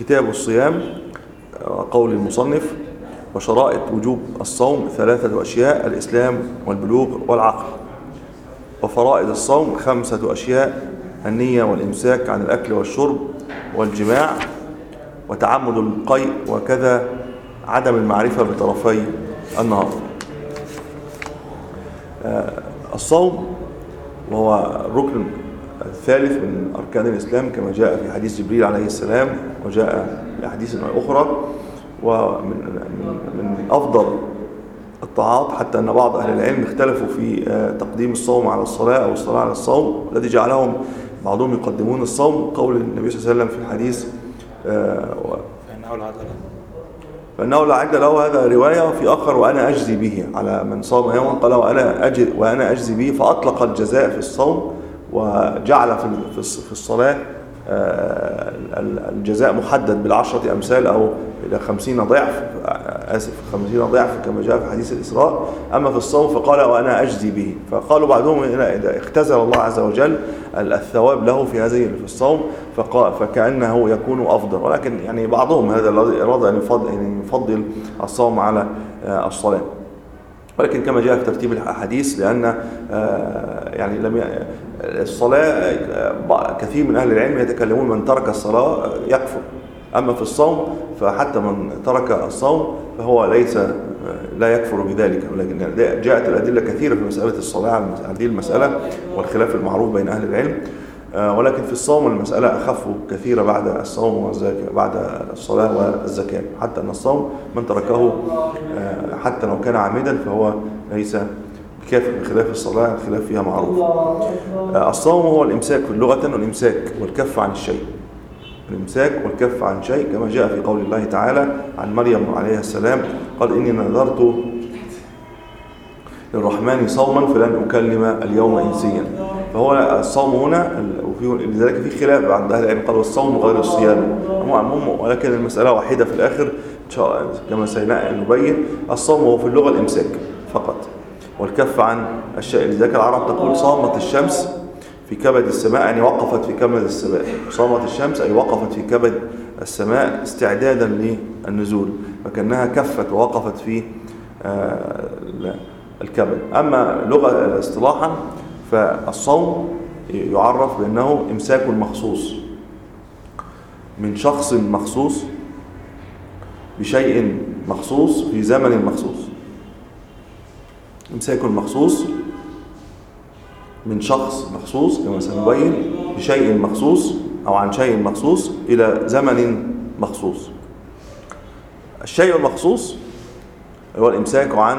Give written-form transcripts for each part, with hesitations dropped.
كتاب الصيام. قول المصنف: وشرائط وجوب الصوم 3 أشياء: الإسلام والبلوغ والعقل. وفرائض الصوم 5 أشياء: النية والإمساك عن الأكل والشرب والجماع وتعمد القيء، وكذا عدم المعرفة بطرفي النهار. الصوم وهو الركن الثالث من أركان الإسلام كما جاء في حديث جبريل عليه السلام، وجاء في أحاديث أخرى. ومن أفضل الطاعات، حتى أن بعض أهل العلم اختلفوا في تقديم الصوم على الصلاة أو الصلاة على الصوم، الذي جعلهم بعضهم يقدمون الصوم قول النبي صلى الله عليه وسلم في الحديث فإنه لا عدل له. هذا رواية. وفي آخر: وأنا أجزي به على من صام يوما، قال وأنا أجزي به، فأطلق الجزاء في الصوم وجعل في الصلاة الجزاء محدد ب10 أمثال أو إلى 50 ضعف، 50 ضعف كما جاء في حديث الإسراء. أما في الصوم فقال وأنا أجزي به. فقالوا بعضهم إذا اختزل الله عز وجل الثواب له في الصوم فكأنه يكون أفضل، ولكن يعني بعضهم هذا الذي أراد أن يفضل الصوم على الصلاة. ولكن كما جاء في ترتيب الحديث، لأن يعني الصلاة كثير من أهل العلم يتكلمون من ترك الصلاة يكفر. أما في الصوم فحتى من ترك الصوم فهو لا يكفر بذلك. ولكن جاءت الأدلة كثيرة في مسألة الصلاة على هذه المسألة والخلاف المعروف بين أهل العلم. ولكن في الصوم المسألة أخف كثيرا بعد الصوم والزكاة، بعد الصلاة والزكاة. حتى أن الصوم من تركه حتى لو كان عامدا فهو ليس بكافر، بخلاف الصلاة الخلاف فيها معروف. الصوم هو الإمساك في اللغة، والإمساك والكف عن الشيء. الإمساك والكف عن شيء كما جاء في قول الله تعالى عن مريم عليه السلام: قال إني نذرت للرحمن صوما فلن أكلم اليوم إنسيا. فهو الصوم هنا، لذلك في خلاف عند أهل العلم، قالوا الصوم غير الصيام، ولكن المسألة واحدة في الآخر إن شاء الله كما سنبين. الصوم هو في اللغة الإمساك فقط، والكف عن الشيء. لذلك العرب تقول صامت الشمس في كبد السماء، يعني وقفت في كبد السماء. صامت الشمس أي وقفت في كبد السماء استعدادا للنزول، فكأنها كفت ووقفت في الكبد. أما لغة اصطلاحا فالصوم يعرف بأنه إمساك مخصوص من شخص مخصوص بشيء مخصوص في زمن مخصوص. إمساك مخصوص من شخص مخصوص كما سنبين بشيء مخصوص أو عن شيء مخصوص إلى زمن مخصوص. الشيء المخصوص هو الإمساك عن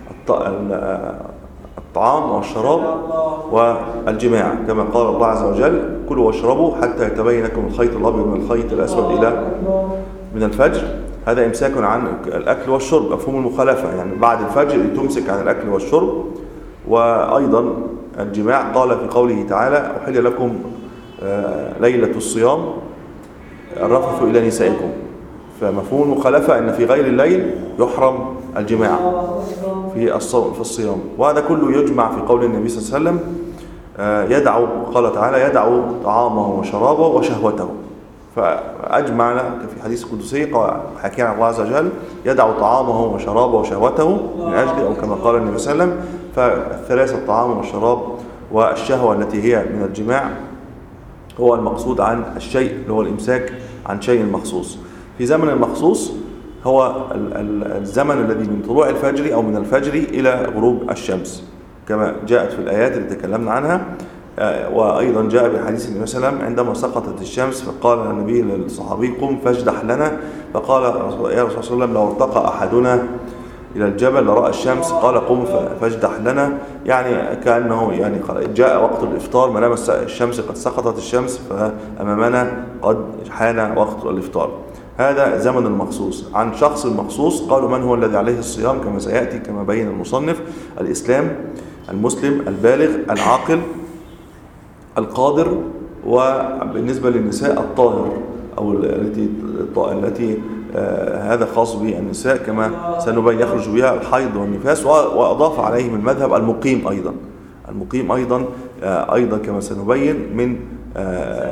الطعام والشراب والجماع، كما قال الله عز وجل: كلوا واشربوا حتى يتبين لكم الخيط الأبيض من الخيط الأسود من الفجر. هذا إمساك عن الأكل والشرب، مفهوم المخالفة، يعني بعد الفجر تمسك عن الأكل والشرب. وأيضا الجماع قال في قوله تعالى: أحل لكم ليلة الصيام الرفث إلى نسائكم. فمفهوم المخالفة أن في غير الليل يحرم الجماع في الصيام. وهذا كله يجمع في قول النبي صلى الله عليه وسلم: قال تعالى: يدعو طعامه وشرابه وشهوته. فأجمعنا في حديث قدسي حكي عن الله عز وجل: يدعو طعامه وشرابه وشهوته من أجل، أو كما قال النبي صلى الله عليه وسلم. فالثلاثة: الطعام والشراب والشهوة التي هي من الجماع، هو المقصود عن الشيء اللي هو الإمساك عن شيء مخصوص في زمن مخصوص. هو الزمن الذي من طلوع الفجر أو من الفجر إلى غروب الشمس كما جاءت في الآيات اللي تكلمنا عنها. وأيضا جاء بحديث النبي صلى الله عليه وسلم عندما سقطت الشمس فقال النبي للصحابي: قم فاجدح لنا. فقال: يا رسول الله صلى الله عليه وسلم: لو ارتقى أحدنا إلى الجبل لرأى الشمس. قال: قم فاجدح لنا، يعني كأنه يعني جاء وقت الإفطار، ما دام الشمس قد سقطت الشمس فأمامنا قد حان وقت الإفطار. هذا زمن المخصوص عن شخص مخصوص. قالوا: من هو الذي عليه الصيام؟ كما سيأتي كما بين المصنف: الإسلام، المسلم، البالغ، العاقل، القادر. وبالنسبة للنساء الطاهر، أو التي هذا خاص بالنساء كما سنبين، يخرج بها الحيض والنفاس. وأضاف عليهم المذهب المقيم أيضا كما سنبين من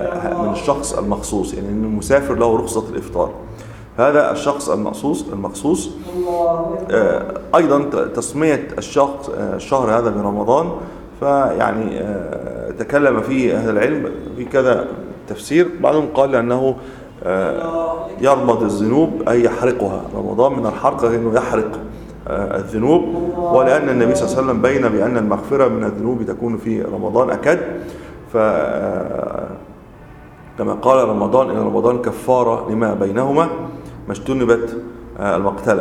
من الشخص المخصوص، يعني أن المسافر له رخصة الإفطار. هذا الشخص المخصوص أيضا تسمية الشهر هذا برمضان، فيعني تكلم فيه أهل العلم في كذا تفسير. بعضهم قال أنه يرمض الذنوب أي يحرقها، رمضان من الحرق أنه يحرق الذنوب، ولأن النبي صلى الله عليه وسلم بين بأن المغفرة من الذنوب تكون في رمضان أكد، كما قال رمضان إن رمضان كفارة لما بينهما ما اجتنبت المقتلة.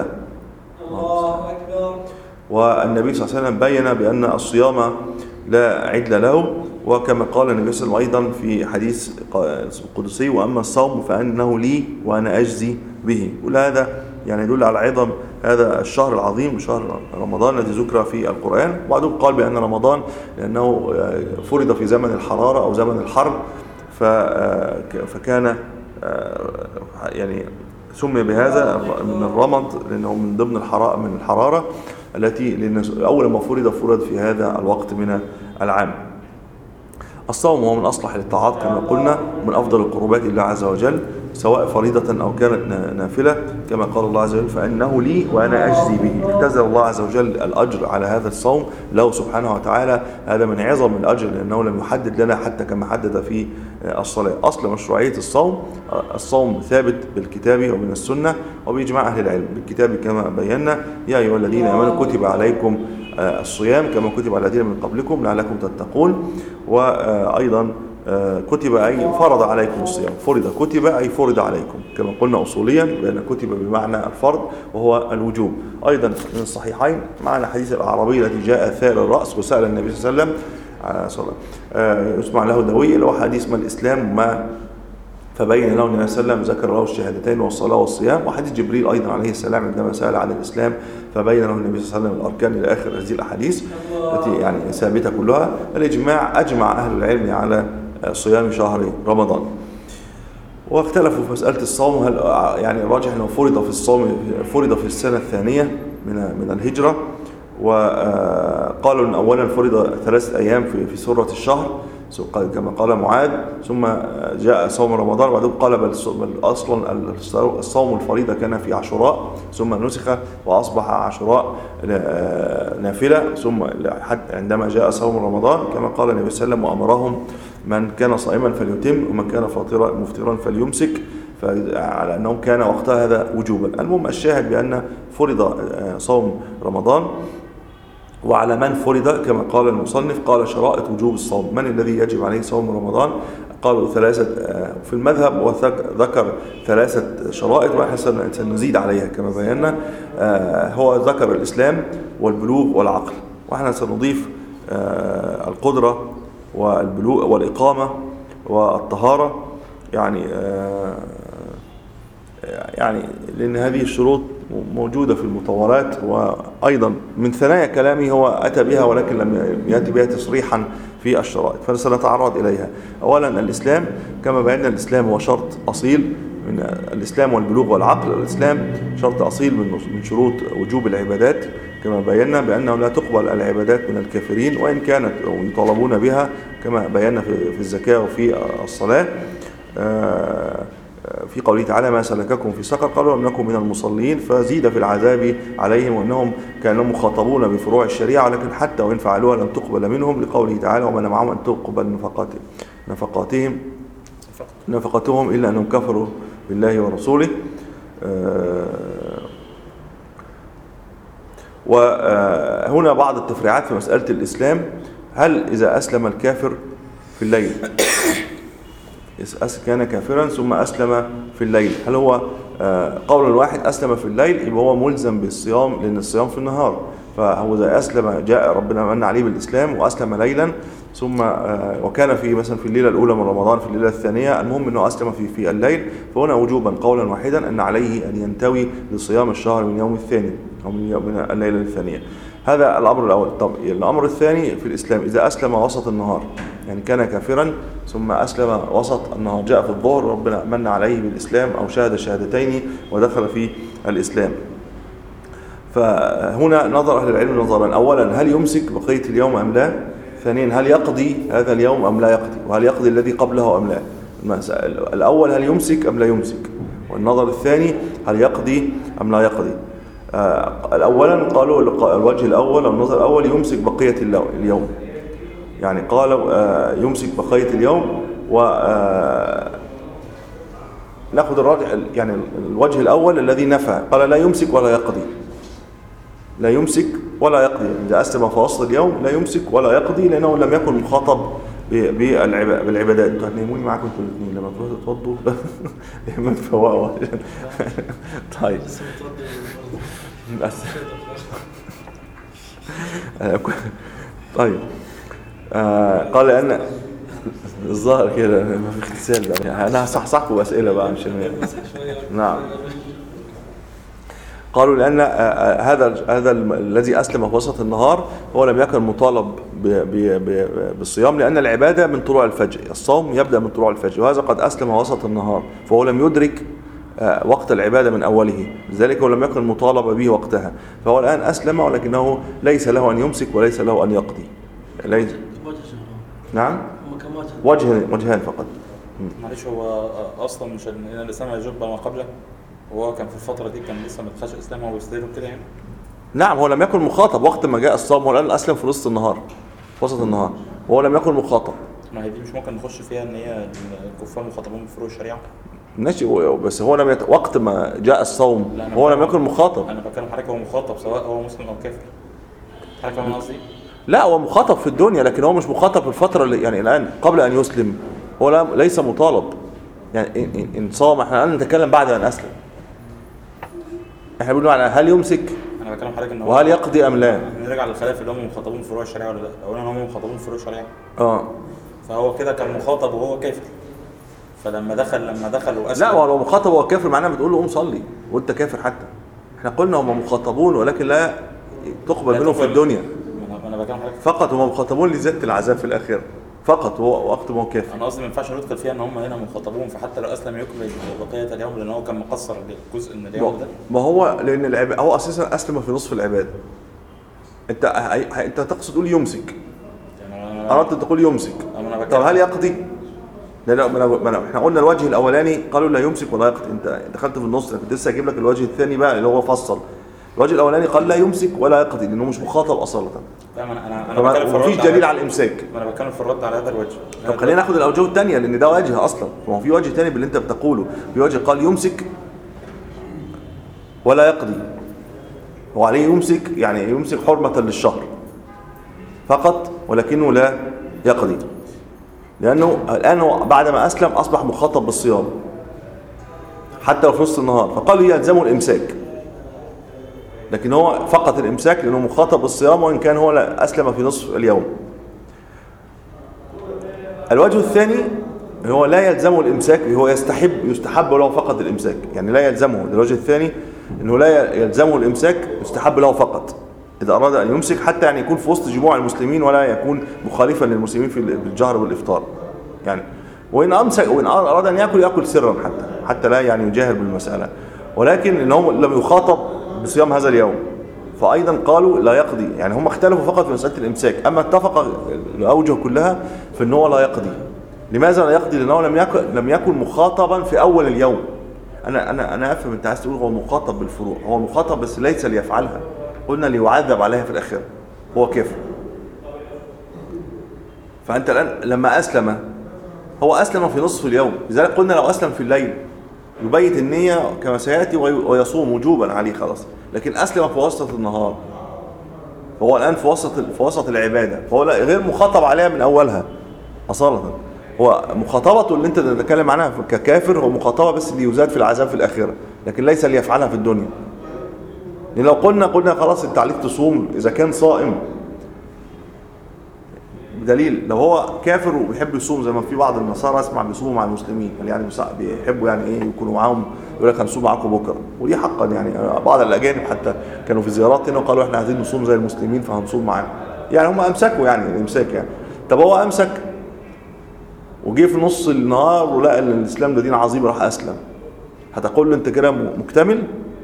والنبي صلى الله عليه وسلم بين بأن الصيام لا عدل له، وكما قال النبي صلى الله عليه وسلم أيضا في حديث قدسي وأما الصوم فأنه لي وأنا أجزي به. كل هذا يعني يدل على عظم هذا الشهر العظيم، شهر رمضان الذي ذكر في القرآن. بعضهم قال بأن رمضان لأنه فرض في زمن الحرارة أو زمن الحرب، فكان يعني سمي بهذا من الرمض لأنه من ضمن الحرارة التي أول ما فرض في هذا الوقت من العام. الصوم هو من أصلح الطاعات كما قلنا، من أفضل القربات لله عز وجل، سواء فريضة أو كانت نافلة، كما قال الله عز وجل فإنه لي وأنا أجزي به. اختزل الله عز وجل الأجر على هذا الصوم له سبحانه وتعالى. هذا من عظم الأجر لأنه لم يحدد لنا حتى كما حدد في الصلاة. أصل مشروعية الصوم ثابت بالكتاب ومن السنة وبإجماع أهل العلم. بالكتاب كما بينا يا أيها الذين آمنوا كتب عليكم الصيام كما كتب على الذين من قبلكم لعلكم تتقون. وأيضا كتب أي فرض عليكم الصيام، فرض كتب أي فرض عليكم، كما قلنا أصوليا بأن كتب بمعنى الفرض وهو الوجوب. أيضا من الصحيحين معنا حديث الأعرابي الذي جاء ثائر الرأس وسأل النبي صلى الله عليه وسلم يسمع له دوي، اللي هو حديث ما الإسلام ما فبين له النبي صلى الله عليه وسلم، ذكر له الشهادتين والصلاة والصيام. وحديث جبريل أيضا عليه السلام عندما سأل عن الإسلام فبين له النبي صلى الله عليه وسلم الأركان إلى آخر هذه الأحاديث التي يعني ثابتة كلها. الإجماع أجمع أهل العلم على صيام شهر رمضان. واختلفوا في مسألة الصوم، هل يعني الراجح أنه فرض في السنة الثانية من الهجرة، وقالوا أن أولا فرض 3 أيام في سورة الشهر كما قال معاذ، ثم جاء صوم رمضان، بعدهم قال بل أصلا الصوم الفريضة كان في عاشوراء ثم نسخ وأصبح عاشوراء نافلة، ثم عندما جاء صوم رمضان كما قال النبي صلى الله عليه وسلم وأمرهم من كان صائما فليتم ومن كان مفطرا فليمسك، على أنه كان وقتها هذا وجوبا. المهم الشاهد بأن فرض صوم رمضان، وعلى من فرض كما قال المصنف قال شرائط وجوب الصوم. من الذي يجب عليه صوم رمضان؟ قالوا 3 في المذهب، وذكر 3 شرائط واحنا سنزيد عليها كما بينا. هو ذكر الإسلام والبلوغ والعقل، واحنا سنضيف القدرة والبلوغ والإقامة والطهارة، يعني لأن هذه الشروط موجودة في المطولات. وأيضا من ثنايا كلامي هو أتى بها ولكن لم يأتي بها تصريحا في الشرائط، فسنتعرض إليها. أولا الإسلام كما بينا، الإسلام هو شرط أصيل من الإسلام والبلوغ والعقل. الإسلام شرط أصيل من شروط وجوب العبادات كما بينا، بأنه لا تقبل العبادات من الكافرين وإن كانت يطالبون بها كما بينا في الزكاة وفي الصلاة. في قوله تعالى ما سلككم في سقر قالوا لم نكن من المصلين، فزيد في العذاب عليهم وأنهم كانوا مخاطبون بفروع الشريعة، ولكن حتى وإن فعلوها لم تقبل منهم، لقوله تعالى وما معهم أن تقبل نفقاتهم إلا أنهم كفروا بالله ورسوله. وهنا بعض التفريعات في مسألة الإسلام. هل إذا أسلم الكافر في الليل، كان كافرا ثم أسلم في الليل، هل هو قول الواحد أسلم في الليل يبقى هو ملزم بالصيام لأن الصيام في النهار؟ فهو إذا أسلم جاء ربنا من عليه بالإسلام وأسلم ليلا ثم وكان في مثلا في الليلة الأولى من رمضان في الليلة الثانية، المهم أنه أسلم في الليل، فهنا وجوبا قولا واحدا أن عليه أن ينتوي لصيام الشهر من يوم الثاني أو من الليلة الثانية. هذا الأمر الأول. طب الأمر الثاني في الإسلام إذا أسلم وسط النهار، يعني كان كافرا ثم أسلم وسط النهار، جاء في الظهر ربنا من عليه بالإسلام أو شهد شهادتين ودخل في الإسلام. فهنا نظر أهل العلم نظرا، أولا هل يمسك بقية اليوم أم لا؟ ثانيا هل يقضي هذا اليوم أم لا يقضي؟ وهل يقضي الذي قبله أم لا؟ الأول هل يمسك أم لا يمسك، والنظر الثاني هل يقضي أم لا يقضي. الأولا قالوا الوجه الأول أو النظر الأول يمسك بقية اليوم، يعني قالوا يمسك بقية اليوم. و نأخذ الراجع يعني الوجه الأول الذي نفى، قال لا يمسك ولا يقضي، لا يمسك ولا يقضي، إذا أسلم في وسط اليوم لا يمسك ولا يقضي لأنه لم يكن مخاطب بالعبادات. انتوا هتناموني معاكم انتوا الاثنين لما تروحوا تتوضوا لما تفوقوا. طيب طيب قال أن الظاهر كده ما في اغتسال بقى، يعني أنا هصحصحكم بأسئلة بقى مش نعم. قالوا لأن هذا الذي أسلم في وسط النهار هو لم يكن مطالب بالصيام، لأن العبادة من طلوع الفجر، الصوم يبدأ من طلوع الفجر، وهذا قد أسلم وسط النهار فهو لم يدرك وقت العبادة من أوله، لذلك هو لم يكن مطالب به وقتها، فهو الآن أسلم ولكنه ليس له أن يمسك وليس له أن يقضي. ليس نعم وجهان فقط. معلش هو أصلا مش إن الإسلام يجب ما قبله، وهو كان في الفترة دي كان لسه ما دخلش الإسلام وهو بيستدير كده يعني. نعم هو لم يكن مخاطب وقت ما جاء الصوم، هو الآن أسلم في نصف النهار في وسط النهار وهو لم يكن مخاطب. ما هي دي مش ممكن نخش فيها إن هي الكفار مخاطبون بفروع الشريعة؟ ماشي بس هو وقت ما جاء الصوم هو لم يكن مخاطب. أنا بتكلم حضرتك هو مخاطب سواء هو مسلم أو كافر. حضرتك فاهم قصدي؟ لا هو مخاطب في الدنيا لكن هو مش مخاطب في الفترة اللي يعني الآن قبل أن يسلم هو ليس مطالب. يعني إن صام احنا الآن نتكلم بعد أن أسلم، احنا بنقول على هل يمسك انا بكلم حضرتك ان وهل يقضي ام لا. نرجع للخلاف اللي هم مخاطبون بفروع الشريعه ولا لا. اولا هم مخاطبون بفروع الشريعه فهو كده كان مخاطب وهو كافر، فلما دخل واسلم. لا هو مخاطب وهو كافر معناه بتقول له قوم صلي وانت كافر. حتى احنا قلنا هم مخاطبون ولكن لا تقبل منهم في الدنيا. انا بكلم حضرتك فقط هم مخاطبون لزياده العذاب في الاخره فقط، هو وقت ما هو كافر. انا قصدي ما ينفعش ندخل فيها ان هم هنا مخاطبون، فحتى لو اسلم يكمل بقيه اليوم لان هو كان مقصر جزء من اليوم ده. ما هو لان هو اساسا اسلم في نصف العباده. انت تقصد تقول يمسك، يعني اردت تقول يمسك. طب هل يقضي؟ لا احنا قلنا الوجه الاولاني قالوا لا يمسك ولا يقضي، انت دخلت في النص. انا كنت لسه هجيب لك الوجه الثاني بقى اللي هو فصل. الوجه الاولاني قال لا يمسك ولا يقضي لانه مش مخاطب اصلا. لا انا بتكلم في مفيش دليل على الامساك. انا بتكلم في الرد على هذا الوجه. طب خلينا ناخد الاوجه الثانيه لان ده وجه اصلا، ما هو في وجه ثاني باللي انت بتقوله. في وجه قال يمسك ولا يقضي، هو عليه يمسك يعني يمسك حرمه للشهر فقط ولكنه لا يقضي، لانه الان بعد ما اسلم اصبح مخاطب بالصيام حتى لو في نص النهار، فقالوا يلزمه الامساك، لكن هو فقط الامساك لانه مخاطب بالصيام وان كان هو اسلم في نصف اليوم. الوجه الثاني هو لا يلزمه الامساك، هو يستحب له فقط الامساك، يعني لا يلزمه. الوجه الثاني انه لا يلزمه الامساك، يستحب له فقط اذا اراد ان يمسك، حتى يعني يكون في وسط جموع المسلمين ولا يكون مخالفا للمسلمين في الجهر والافطار يعني. وان اراد ان ياكل سرا حتى لا يعني يجاهر بالمساله، ولكن انهم لم يخاطب بصيام هذا اليوم فايضا قالوا لا يقضي. يعني هم اختلفوا فقط في مساله الامساك، اما اتفق الاوجه كلها في ان هو لا يقضي. لماذا لا يقضي؟ لانه لم يكن مخاطبا في اول اليوم. انا افهم انت عايز تقول هو مخاطب بالفروع، هو مخاطب بس ليس ليفعلها، قلنا ليعذب عليها في الاخره، هو كافر. فانت الان لما اسلم هو اسلم في نصف اليوم، لذلك قلنا لو اسلم في الليل يبيت النية كما سيأتي ويصوم وجوبا عليه خلاص، لكن أسلم في وسط النهار فهو الآن في وسط العبادة، فهو غير مخاطب عليها من أولها أصالة. هو مخاطبته اللي أنت تتكلم عنها ككافر هو مخاطبة بس ليزاد في العذاب في الآخرة، لكن ليس ليفعلها في الدنيا. لأن لو قلنا خلاص أنت عليك تصوم إذا كان صائم، بدليل لو هو كافر وبيحب يصوم زي ما في بعض النصارى اسمع بيصوموا مع المسلمين، يعني بيحبوا يعني ايه يكونوا معاهم، يقول لك هنصوم معاكم بكره، ودي حقا يعني بعض الاجانب حتى كانوا في زيارات هنا وقالوا احنا عايزين نصوم زي المسلمين فهنصوم معاهم، يعني هم امسكوا يعني الامساك يعني. طب هو امسك وجي في نص النهار ولقى ان الاسلام ده دين عظيم راح اسلم، هتقول له انت كده مكتمل؟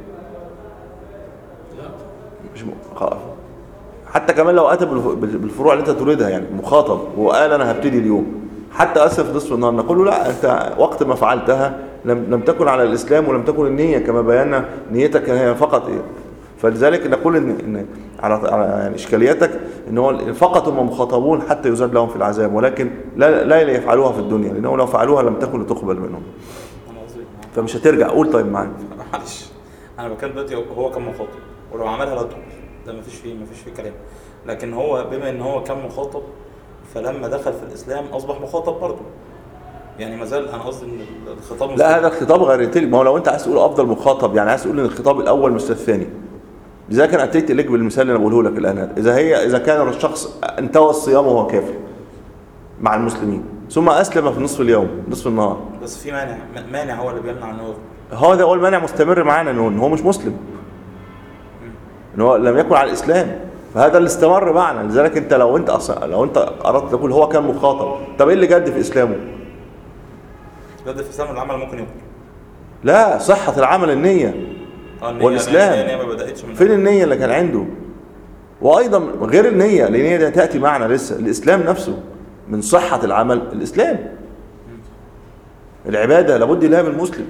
لا مش خلاص. حتى كمان لو اتى بالفروع اللي انت تريدها يعني مخاطب وقال انا هبتدي اليوم، حتى أسلم في نصف النهار، نقول له لا، أنت وقت ما فعلتها لم تكن على الإسلام ولم تكن النية كما بينا، نيتك هي فقط إيه. فلذلك نقول إن على يعني إشكاليتك إن هو فقط هم مخاطبون حتى يزاد لهم في العذاب، ولكن لا يفعلوها في الدنيا، لأنه لو فعلوها لم تكن لتقبل منهم. فمش هترجع. قول طيب معايا. معلش أنا بتكلم دلوقتي هو كان مخاطب، ولو عملها لا تقبل، ده مفيش فيه كلام. لكن هو بما إن هو كان مخاطب، فلما دخل في الإسلام أصبح مخاطب برضه. يعني ما زال، أنا قصدي إن الخطاب لا، هذا الخطاب غير تلك. ما هو لو أنت عايز تقول أفضل مخاطب، يعني عايز تقول إن الخطاب الأول مش الثاني. لذلك أنا أتيت إليك بالمثال اللي أنا بقوله لك الآن. إذا كان الشخص انتهى الصيام وهو كافر مع المسلمين ثم أسلم في نصف اليوم، نصف النهار، بس في مانع هو اللي بيمنع إنه هذا هو المانع مستمر معانا، إن هو مش مسلم، إن هو لم يكن على الإسلام، فهذا اللي استمر معنا. لذلك أنت لو أنت أردت تقول هو كان مخاطب، طب إيه اللي جد في إسلامه؟ جد في إسلامه العمل ممكن يكون. لا، صحة العمل النية والإسلام. فين النية اللي كان عنده؟ وأيضا غير النية، لأن النية تأتي معنا لسه. الإسلام نفسه من صحة العمل الإسلام. العبادة لابد لها من المسلم،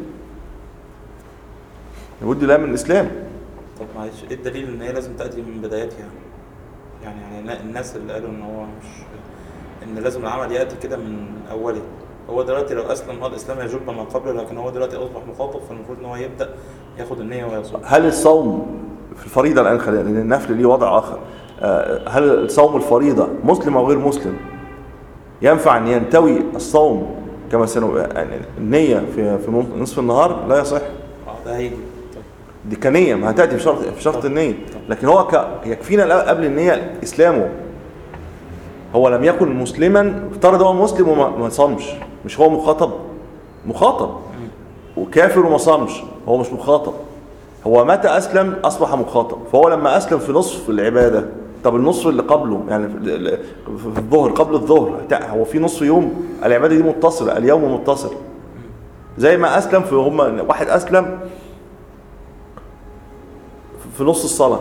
لابد لها من الإسلام. طب معلش، إيه الدليل إن هي لازم تأتي من بدايتها؟ يعني الناس اللي قالوا إن هو مش إن لازم العمل يأتي كده من أوله. هو دلوقتي لو أسلم، هو الإسلام يجب ما قبله، لكن هو دلوقتي أصبح مخاطب، فالمفروض إن هو يبدأ ياخد النية ويصوم. هل الصوم في الفريضة الآن، خلينا، لأن النفل ليه وضع آخر، هل الصوم الفريضة مسلم أو غير مسلم؟ ينفع أن ينتوي الصوم كما يعني النية في نصف النهار؟ لا يصح. ده هيجي دي كنية، ما هتأتي في شرط النية. لكن هو يكفينا قبل النية إسلامه. هو لم يكن مسلما، افترض هو مسلم وما صامش، مش هو مخاطب وكافر وما صامش، هو مش مخاطب. هو متى أسلم أصبح مخاطب. فهو لما أسلم في نصف العبادة، طب النصف اللي قبله، يعني في الظهر، قبل الظهر، هو في نصف يوم العبادة دي متصلة، اليوم متصل. زي ما أسلم واحد أسلم في نص الصلاة،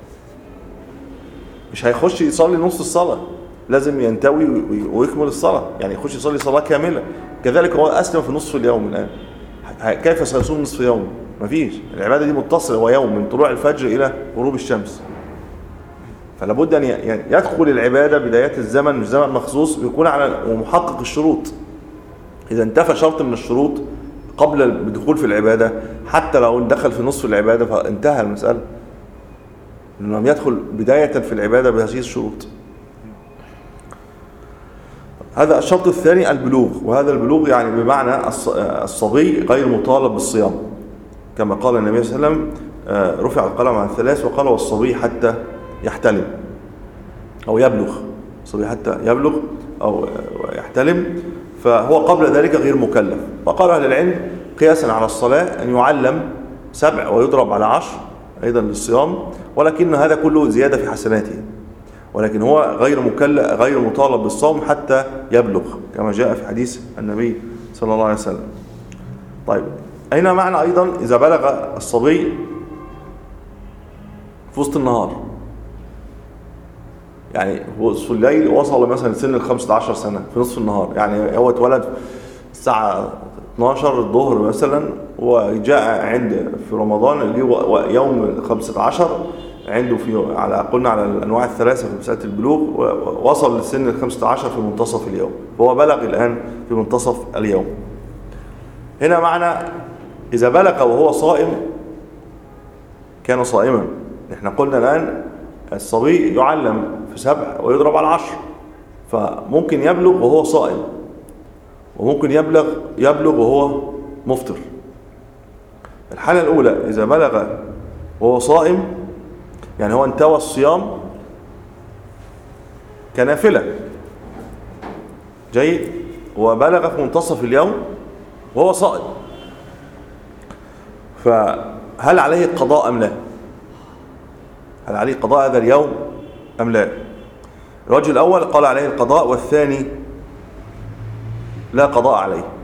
مش هيخش يصلي نص الصلاة، لازم ينتوي ويكمل الصلاة، يعني يخش يصلي صلاة كاملة. كذلك هو أسلم في نصف اليوم الآن، كيف سيصوم نصف يوم؟ مفيش. العبادة دي متصلة، هو يوم من طلوع الفجر إلى غروب الشمس. فلابد أن يدخل العبادة بدايات الزمن، مش زمن مخصوص، بيكون على ومحقق الشروط. إذا انتفى شرط من الشروط قبل الدخول في العبادة، حتى لو دخل في نصف العبادة فانتهى المسألة، لأنه لم يدخل بداية في العبادة بهذه الشروط. هذا الشرط الثاني البلوغ، وهذا البلوغ يعني بمعنى الصبي غير مطالب بالصيام، كما قال النبي صلى الله عليه وسلم رفع القلم عن 3، وقال والصبي حتى يحتلم أو يبلغ، الصبي حتى يبلغ أو يحتلم، فهو قبل ذلك غير مكلف. وقال أهل العلم قياسا على الصلاة أن يعلم 7 ويضرب على 10 أيضا للصيام، ولكن هذا كله زيادة في حسناته، ولكن هو غير مطالب بالصوم حتى يبلغ، كما جاء في حديث النبي صلى الله عليه وسلم. طيب، أين معنى أيضا إذا بلغ الصبي في وسط النهار، يعني في الليل وصل مثلا سن 15 سنة في نصف النهار، يعني هو اتولد الساعة 12 الظهر مثلا، وجاء في رمضان يوم 15 عنده قلنا على الأنواع الثلاثة في مسألة البلوغ، ووصل لسن 15 في منتصف اليوم، فهو بلغ الآن في منتصف اليوم. هنا معنى إذا بلغ وهو صائم كان صائما. احنا قلنا الآن الصبي يعلم في 7 ويضرب على 10، فممكن يبلغ وهو صائم، وممكن يبلغ وهو مفطر. الحالة الأولى إذا بلغ وهو صائم، يعني هو انتوى الصيام كنافلة، جيد، وبلغ في منتصف اليوم وهو صائم، فهل عليه قضاء أم لا؟ هل عليه قضاء هذا اليوم أم لا؟ الوجه الأول قال عليه القضاء، والثاني لا قضاء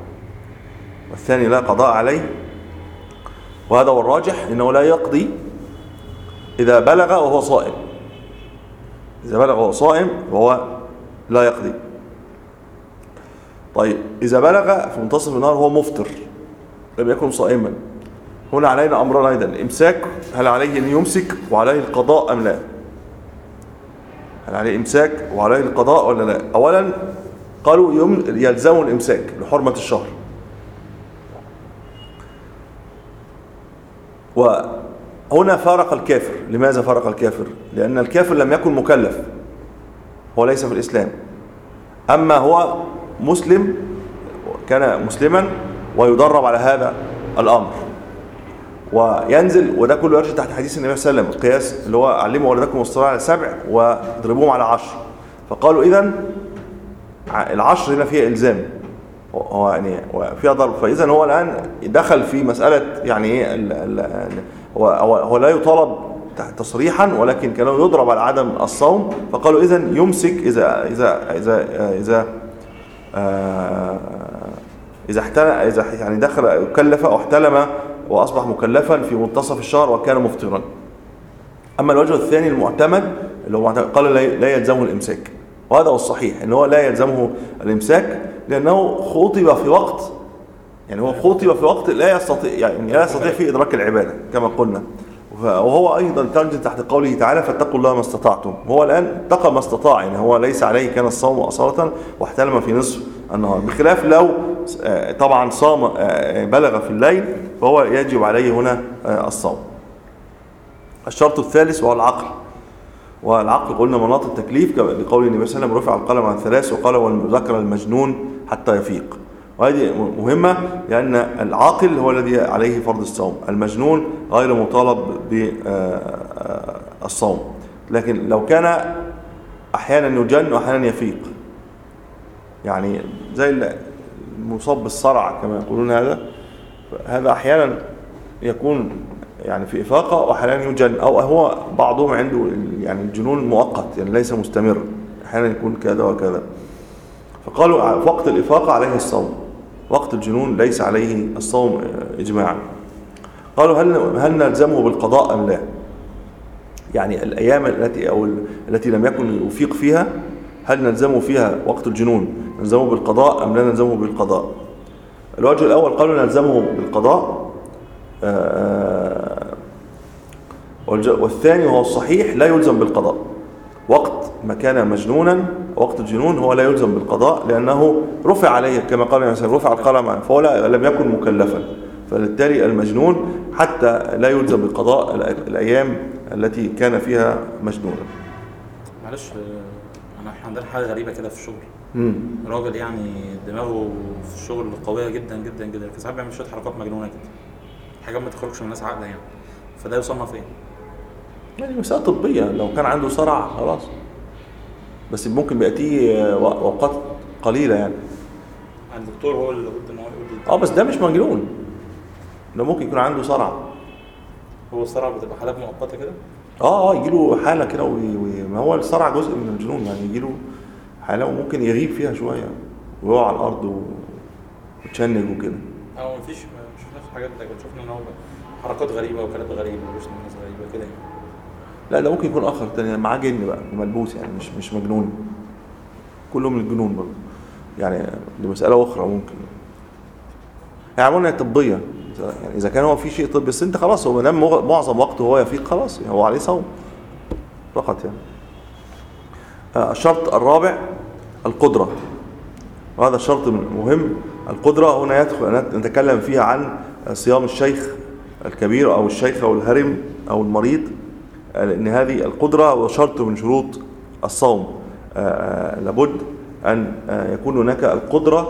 عليه، وهذا هو الراجح، إنه لا يقضي إذا بلغ وهو صائم. إذا بلغ وهو صائم وهو لا يقضي. طيب إذا بلغ في منتصف النهار هو مفطر لم يكن صائما، هنا علينا أمران أيضا، الإمساك، هل عليه أن يمسك وعليه القضاء أم لا؟ هل عليه إمساك وعليه القضاء ولا لا؟ أولا قالوا يلزمه الإمساك لحرمة الشهر، وهنا فارق الكافر. لماذا فارق الكافر؟ لأن الكافر لم يكن مكلف، هو ليس في الإسلام، أما هو مسلم، كان مسلما ويدرب على هذا الأمر وينزل، وده كله يرجع تحت حديث النبي صلى الله عليه وسلم، القياس اللي هو علموا ولدكم الصلاة على 7 واضربوهم على 10. فقالوا إذن 10 هنا فيها إلزام، هو يعني فيها ضرب، فإذا هو الآن دخل في مسألة يعني إيه، هو لا يطالب تصريحا، ولكن كانوا يضرب على عدم الصوم. فقالوا إذن يمسك إذا يعني دخل كلف أو احتلم وأصبح مكلفا في منتصف الشهر وكان مفطرا. أما الوجه الثاني المعتمد اللي هو قال لا يلزمه الإمساك، وهذا هو الصحيح، إن هو لا يلزمه الإمساك لأنه خطب في وقت، يعني هو خطب في وقت لا يستطيع فيه إدراك العبادة كما قلنا، وهو أيضا تنزل تحت قوله تعالى فاتقوا الله ما استطعتم. هو الآن اتقى ما استطاع، يعني هو ليس عليه كان الصوم أصالة واحتلم في نصف النهار، بخلاف لو طبعا صام بلغ في الليل فهو يجب عليه هنا الصوم. الشرط الثالث وهو العقل، والعقل قلنا مناط التكليف لقول النبي صلى الله عليه وسلم رفع القلم عن 3 وقال والذكر المجنون حتى يفيق، وهذه مهمة لأن العاقل هو الذي عليه فرض الصوم، المجنون غير مطالب بالصوم. لكن لو كان أحيانا يجن وأحيانا يفيق، يعني زي المصاب بالصرع كما يقولون، هذا أحيانا يكون يعني في إفاقة وأحيانا يجن، أو هو بعضهم عنده يعني الجنون مؤقت يعني ليس مستمر، أحيانا يكون كذا وكذا. فقالوا وقت الإفاقة عليه الصوم، وقت الجنون ليس عليه الصوم إجماعا. قالوا هل نلزمه بالقضاء أم لا؟ يعني الأيام التي لم يكن يفيق فيها هل نلزمه فيها وقت الجنون نلزمه بالقضاء أم لا نلزمه بالقضاء؟ الوجه الأول قالوا نلزمه بالقضاء، والثاني وهو الصحيح لا يلزم بالقضاء. وقت ما كان مجنونا وقت الجنون هو لا يلزم بالقضاء لأنه رفع عليه كما قال مثلا رفع القلم فهو لم يكن مكلفا، فبالتالي المجنون حتى لا يلزم بالقضاء الأيام التي كان فيها مجنونا. معلش احنا عندنا حاجه غريبه كده في الشغل، راجل يعني دماغه في الشغل قويه جدا جدا جدا، ساعات بيعمل شويه حركات مجنونه كده، حاجات ما تخرجش من الناس عقلها يعني، فده يصنف ايه؟ يعني مسألة طبية، لو كان عنده صرع خلاص، بس ممكن بيأتيه أوقات قليلة يعني. الدكتور هو اللي قلت ان هو يقول بس ده مش مجنون، ده ممكن يكون عنده صرع. هو الصرع بتبقى حالات مؤقتة كده؟ يجي له حالة كده ما هو الصرع جزء من الجنون، يعني يجي له حالة وممكن يغيب فيها شوية ويقع على الأرض ويتشنج وكده. مفيش شفنا حاجات زي كده، شفنا ان هو حركات غريبة وكلام غريب ووشم ناس غريبة كده يعني. لا ده ممكن يكون آخر تاني معاه جن بقى ملبوس، يعني مش مجنون، كله من الجنون برضه يعني، دي مسألة أخرى ممكن يعني عملنا طبية يعني إذا كان هو في شيء طبي، بس أنت خلاص هو منام معظم وقته هو يفيق خلاص هو عليه صوم فقط يعني. الشرط الرابع القدرة، وهذا الشرط مهم. القدرة هنا يدخل نتكلم فيها عن صيام الشيخ الكبير أو الشيخ أو الهرم أو المريض، لأن هذه القدرة وشرط من شروط الصوم. لابد أن يكون هناك القدرة،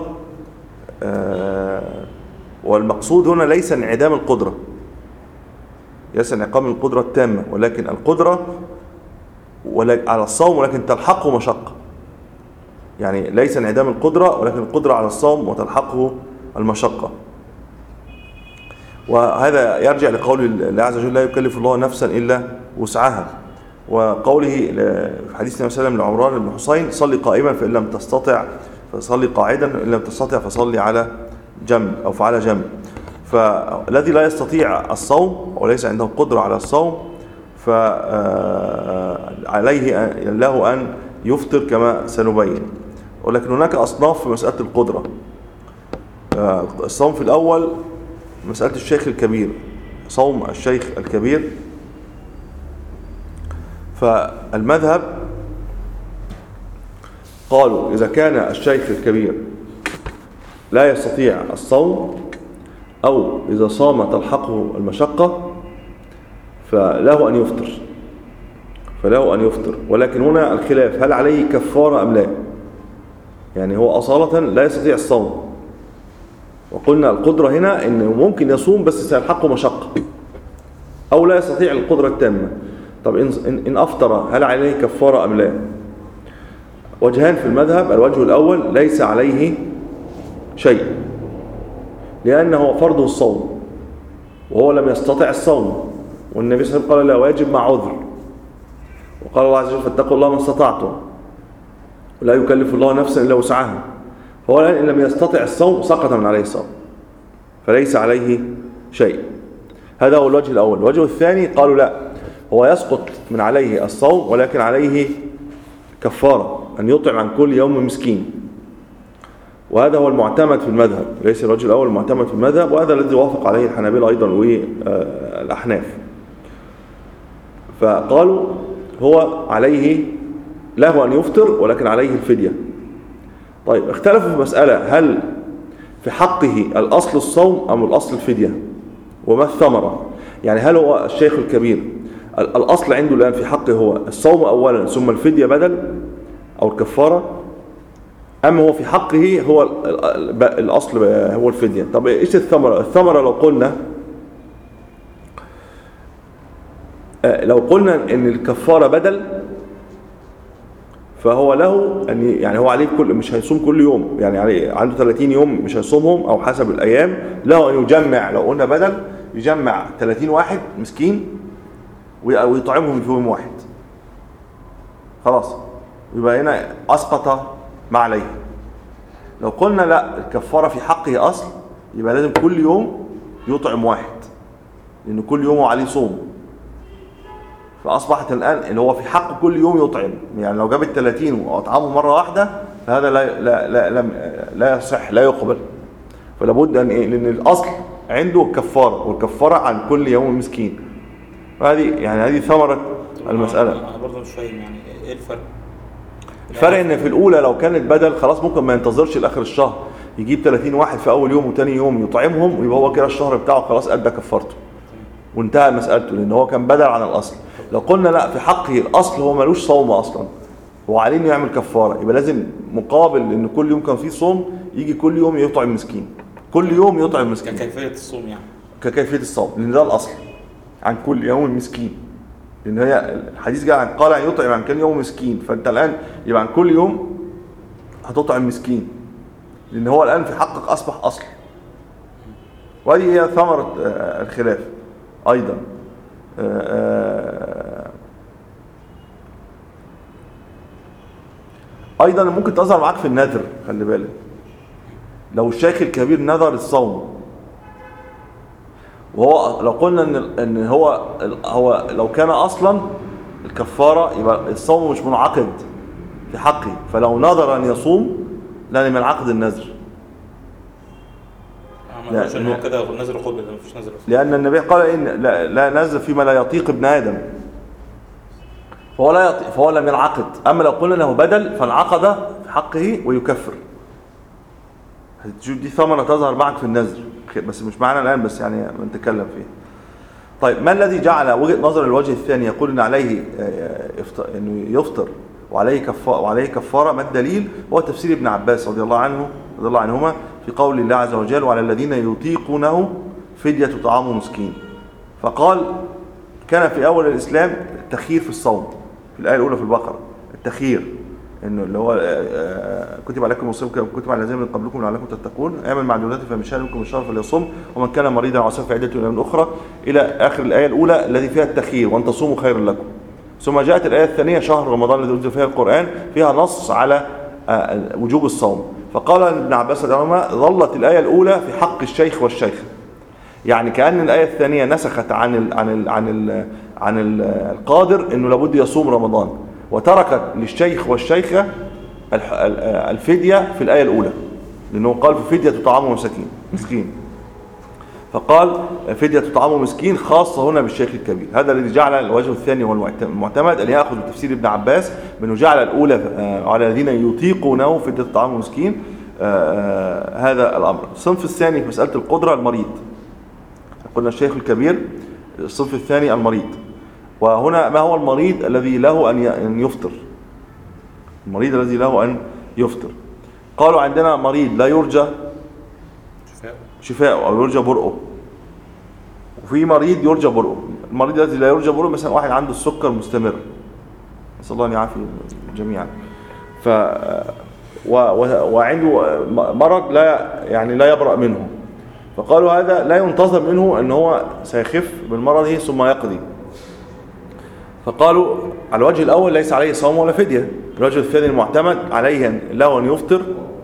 والمقصود هنا ليس انعدام القدرة، ليس انعقام القدرة التامة، ولكن القدرة على الصوم ولكن تلحقه مشقة، يعني ليس انعدام القدرة ولكن القدرة على الصوم وتلحقه المشقة. وهذا يرجع لقول الله عز وجل لا يكلف الله نفسا إلا وسعها، وقوله في حديث النبي صلى الله عليه وسلم لعمران بن حسين صلي قائما فإن لم تستطع فصلي قاعدا، فإن لم تستطع فصلي على جنب أو فعلى جنب. فالذي لا يستطيع الصوم وليس عنده قدرة على الصوم فعليه له أن يفطر كما سنبين. ولكن هناك أصناف في مسألة القدرة. الصوم في الأول مسألة الشيخ الكبير، صوم الشيخ الكبير. فالمذهب قالوا إذا كان الشيخ الكبير لا يستطيع الصوم أو إذا صام تلحقه المشقة فله أن يفطر. ولكن هنا الخلاف هل عليه كفارة أم لا. يعني هو أصالة لا يستطيع الصوم، وقلنا القدرة هنا إنه ممكن يصوم بس سيلحقه مشقة أو لا يستطيع القدرة التامة. طب إن أفطر هل عليه كفارة أم لا؟ وجهان في المذهب. الوجه الأول ليس عليه شيء لأنه فرضه الصوم وهو لم يستطع الصوم، والنبي صلى الله عليه وسلم قال لا واجب مع عذر، وقال الله عز وجل فاتقوا الله ما استطعتم ولا يكلف الله نفسا إلا وسعها. فهو الآن إن لم يستطع الصوم سقط من عليه الصوم فليس عليه شيء. هذا هو الوجه الأول. الوجه الثاني قالوا لا، هو يسقط من عليه الصوم ولكن عليه كفارة أن يطعم عن كل يوم مسكين، وهذا هو المعتمد في المذهب، ليس الوجه الأول المعتمد في المذهب، وهذا الذي وافق عليه الحنابلة أيضا والأحناف. فقالوا هو عليه له أن يفطر ولكن عليه الفدية. طيب اختلفوا في مسألة هل في حقه الأصل الصوم أم الأصل الفدية، وما الثمرة. يعني هل هو الشيخ الكبير الأصل عنده الآن في حقه هو الصوم أولا ثم الفدية بدل أو الكفارة، أما هو في حقه هو الأصل هو الفدية. طب إيش الثمرة؟ الثمرة لو قلنا إن الكفارة بدل فهو له أن يعني هو عليه مش هيصوم كل يوم، يعني عنده 30 يوم مش هيصومهم أو حسب الأيام، له أن يجمع. لو قلنا بدل يجمع 30 واحد مسكين ويطعمهم في يوم واحد، خلاص يبقى هنا أسقط ما عليه. لو قلنا لا الكفارة في حقه أصل يبقى لازم كل يوم يطعم واحد، لأن كل يوم عليه صوم، فأصبحت الآن اللي هو في حق كل يوم يطعم. يعني لو جاب 30 وأطعمه مرة واحدة فهذا لا يصح، لا يقبل. فلابد أن لأن الأصل عنده كفارة، والكفارة عن كل يوم مسكين. هذه ثمرة المسألة. أنا برضه مش فاهم يعني إيه الفرق. الفرق ان في الاولى لو كانت بدل خلاص ممكن ما ينتظرش لاخر الشهر، يجيب 30 واحد في اول يوم وتاني يوم يطعمهم ويبقى هو كده الشهر بتاعه خلاص ادى كفارته وانتهى مسألته، لان هو كان بدل عن الاصل. لو قلنا لا في حقه الاصل هو ملوش صوم اصلا، هو عليه انه يعمل كفاره، يبقى لازم مقابل ان كل يوم كان فيه صوم يجي كل يوم يطعم مسكين، كل يوم يطعم مسكين ككيفيه الصوم، يعني ككيفيه الصوم، لان ده الاصل عن كل يوم مسكين. لان هي الحديث جاء قال ان يطعم عن كل يوم مسكين، فانت الان يبقى عن كل يوم هتطعم مسكين، لان هو الان في حقك اصبح اصل. وهذه هي ثمره الخلاف ايضا. ايضا ممكن تظهر معاك في النذر، خلي بالك لو الشيخ الكبير نذر الصوم، وهو لو قلنا ان هو لو كان اصلا الكفاره يبقى الصوم مش منعقد في حقه، فلو نذر ان يصوم لن ينعقد النذر. لأن كده نذر قبل، مفيش نذر. لان النبي قال ان لا نذر فيما لا يطيق ابن ادم، فهو لم ينعقد. اما لو قلنا له بدل فانعقد في حقه ويكفر. دي ثمره تظهر معك في النذر، بس مش معنا الان، بس يعني بنتكلم فيه. طيب ما الذي جعل وجهه نظر الوجه الثاني يقول ان عليه انه يفطر وعليه كفاره؟ ما الدليل؟ هو تفسير ابن عباس رضي الله عنهما في قول الله عز وجل وعلى الذين يطيقونه فدية طعام مسكين. فقال كان في اول الاسلام التخيير في الصوم، في الايه الاولى في البقره التخيير، انه اللي هو كتب عليكم الصيام كما كتب على الذين من قبلكم لعلكم تتقون، اياما معدودات فمن شاء منكم الشهر فليصم ومن كان مريضا او سافر فعدة من اخرى الى اخر الايه الاولى الذي فيها التخيير وان تصوموا خير لكم. ثم جاءت الايه الثانيه شهر رمضان الذي انزل فيها القران، فيها نص على وجوب الصوم. فقال ابن عباس رضي الله عنهما ظلت الايه الاولى في حق الشيخ والشيخه، يعني كأن الايه الثانيه نسخت عن القادر انه لابد يصوم رمضان، وتركت للشيخ والشيخه الفدية في الآية الأولى، لأنه قال في فدية طعام مسكين، فقال فدية طعام مسكين خاصة هنا بالشيخ الكبير. هذا الذي جعل الوجه الثاني والمعتمد أن يأخذ تفسير ابن عباس بأنه جعل الأولى على الذين يطيقونه فدية طعام مسكين. هذا الأمر. الصنف الثاني في مسألة القدرة المريض، قلنا الشيخ الكبير. الصنف الثاني المريض، وهنا ما هو المريض الذي له أن يفطر؟ المريض الذي له أن يفطر، قالوا عندنا مريض لا يرجى شفاء أو يرجى برؤه، وفي مريض يرجى برؤه. المريض الذي لا يرجى برؤه مثلا واحد عنده السكر مستمر، نسأل الله أن يعافي جميعا، وعنده مرض لا يبرأ منه، فقالوا هذا لا ينتظر منه أن هو سيخف من مرضه ثم يقضي. فقالوا على الوجه الأول ليس عليه صوم ولا فدية. الوجه الثاني المعتمد عليه له أن يفطر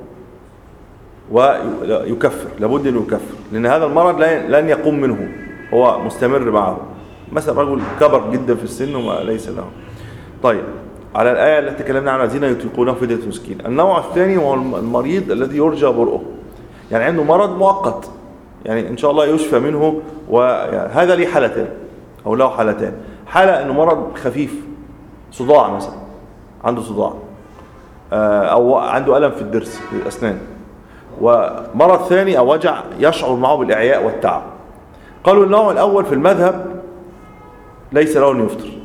ويكفر، لابد أن يكفر، لأن هذا المرض لن يقوم منه، هو مستمر معه. مثلا رجل كبر جدا في السن وليس له. طيب، على الآية التي تكلمنا عنها الذين يطيقونه فدية مسكين. النوع الثاني هو المريض الذي يرجى برؤه، يعني عنده مرض مؤقت، يعني إن شاء الله يشفى منه، وهذا ليه حالتين أو له حالتان. حالة أنه مرض خفيف، صداع مثلا، عنده صداع، أو عنده ألم في الضرس في الأسنان، ومرض ثاني أو وجع يشعر معه بالإعياء والتعب. قالوا النوع الأول في المذهب ليس له أن يفطر،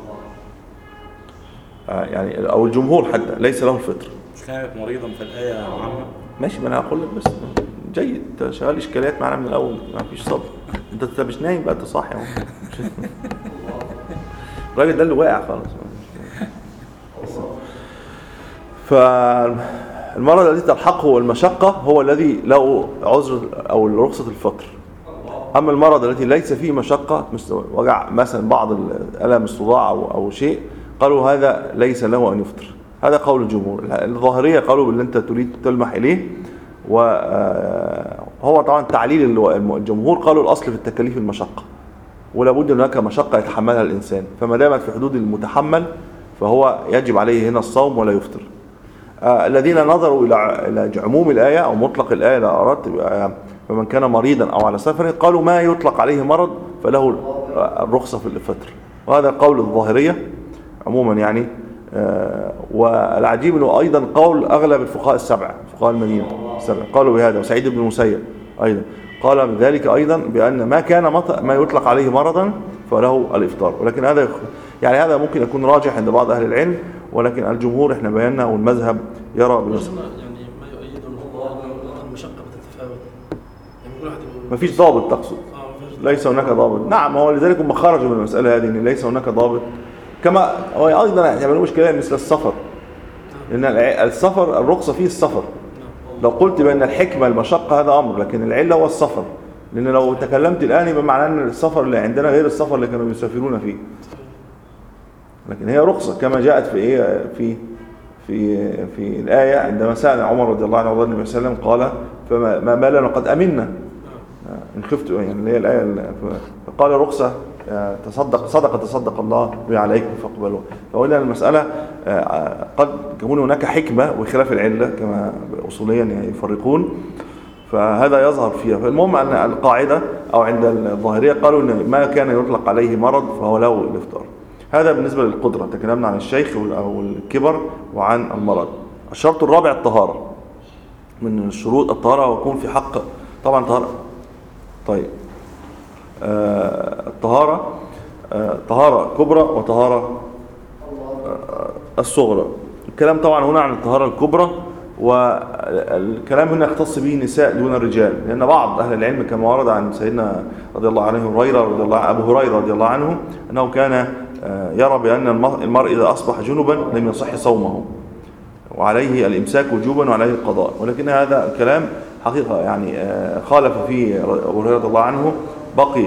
يعني أو الجمهور حتى ليس له الفطر. مش كانت مريضا في الآية عامة؟ ماشي، ما أنا هقول لك بس جيد، أنت شغال إشكاليات معنا من الأول، ما فيش صبر. أنت مش نايم بقى، أنت صاحي اهو. الراجل ده اللي واقع خلاص. فالمرض الذي تلحقه المشقة هو الذي له عذر أو رخصة الفطر. أما المرض الذي ليس فيه مشقة، وجع مثلا بعض الألم الصداع أو شيء، قالوا هذا ليس له أن يفطر. هذا قول الجمهور. الظاهرية قالوا باللي أنت تريد تلمح إليه، وهو طبعا تعليل الجمهور. قالوا الأصل في التكاليف المشقة، ولا بد هناك مشقة يتحملها الإنسان، فما دامت في حدود المتحمل فهو يجب عليه هنا الصوم ولا يفطر. الذين نظروا إلى عموم الآية أو مطلق الآية، لا أردت فمن كان مريضا أو على سفر، قالوا ما يطلق عليه مرض فله الرخصة في الفطر، وهذا قول الظاهرية عموما يعني. والعجيب أنه أيضا قول أغلب الفقهاء السبع، فقهاء المدينة السبع قالوا بهذا، وسعيد بن المسيب أيضا قال بذلك أيضا، بأن ما كان ما يطلق عليه مرضا فله الإفطار. ولكن هذا ممكن يكون راجح عند بعض أهل العلم، ولكن الجمهور احنا بينا والمذهب يرى بالنسبة. يعني ما يؤيد المشقة بتتفاوت، يعني كل واحد ما فيش ضابط تقصد؟ ليس هناك ضابط. نعم، هو لذلك هم خرجوا من المسألة هذه، ان ليس هناك ضابط. كما هو ايضا يعملوا مشكلة مثل السفر، لان السفر الرخصة فيه السفر. لو قلت بأن الحكمة المشقة هذا أمر، لكن العلة هو السفر، لأن لو تكلمت الآن يبقى معناه أن السفر اللي عندنا غير السفر اللي كانوا يسافرون فيه. لكن هي رخصة كما جاءت في الآية عندما سأل عمر رضي الله عنه النبي صلى الله عليه وسلم قال فما لنا قد أمنا إن خفت، يعني اللي هي الآية، فقال رخصة تصدق الله بها عليكم فاقبلوه. فقلنا المسألة قد تكون هناك حكمة وخلاف العلة كما أصوليا يعني يفرقون، فهذا يظهر فيها. فالمهم أن القاعدة أو عند الظاهرية قالوا أن ما كان يطلق عليه مرض فهو له الإفطار. هذا بالنسبة للقدرة. تكلمنا عن الشيخ أو الكبر وعن المرض. الشرط الرابع الطهارة. من الشروط الطهارة ويكون في حق طبعا طهارة. طيب، الطهارة طهارة كبرى وطهارة الصغرى. الكلام طبعا هنا عن الطهارة الكبرى، والكلام هنا يختص به النساء دون الرجال، لأن بعض أهل العلم كما ورد عن سيدنا رضي الله عنه أبو هريرة رضي الله عنه أنه كان يرى بأن المرء إذا أصبح جنبا لم يصح صومه، وعليه الإمساك وجوبا وعليه القضاء. ولكن هذا الكلام حقيقة يعني خالف فيه أبو هريرة رضي الله عنه. بقي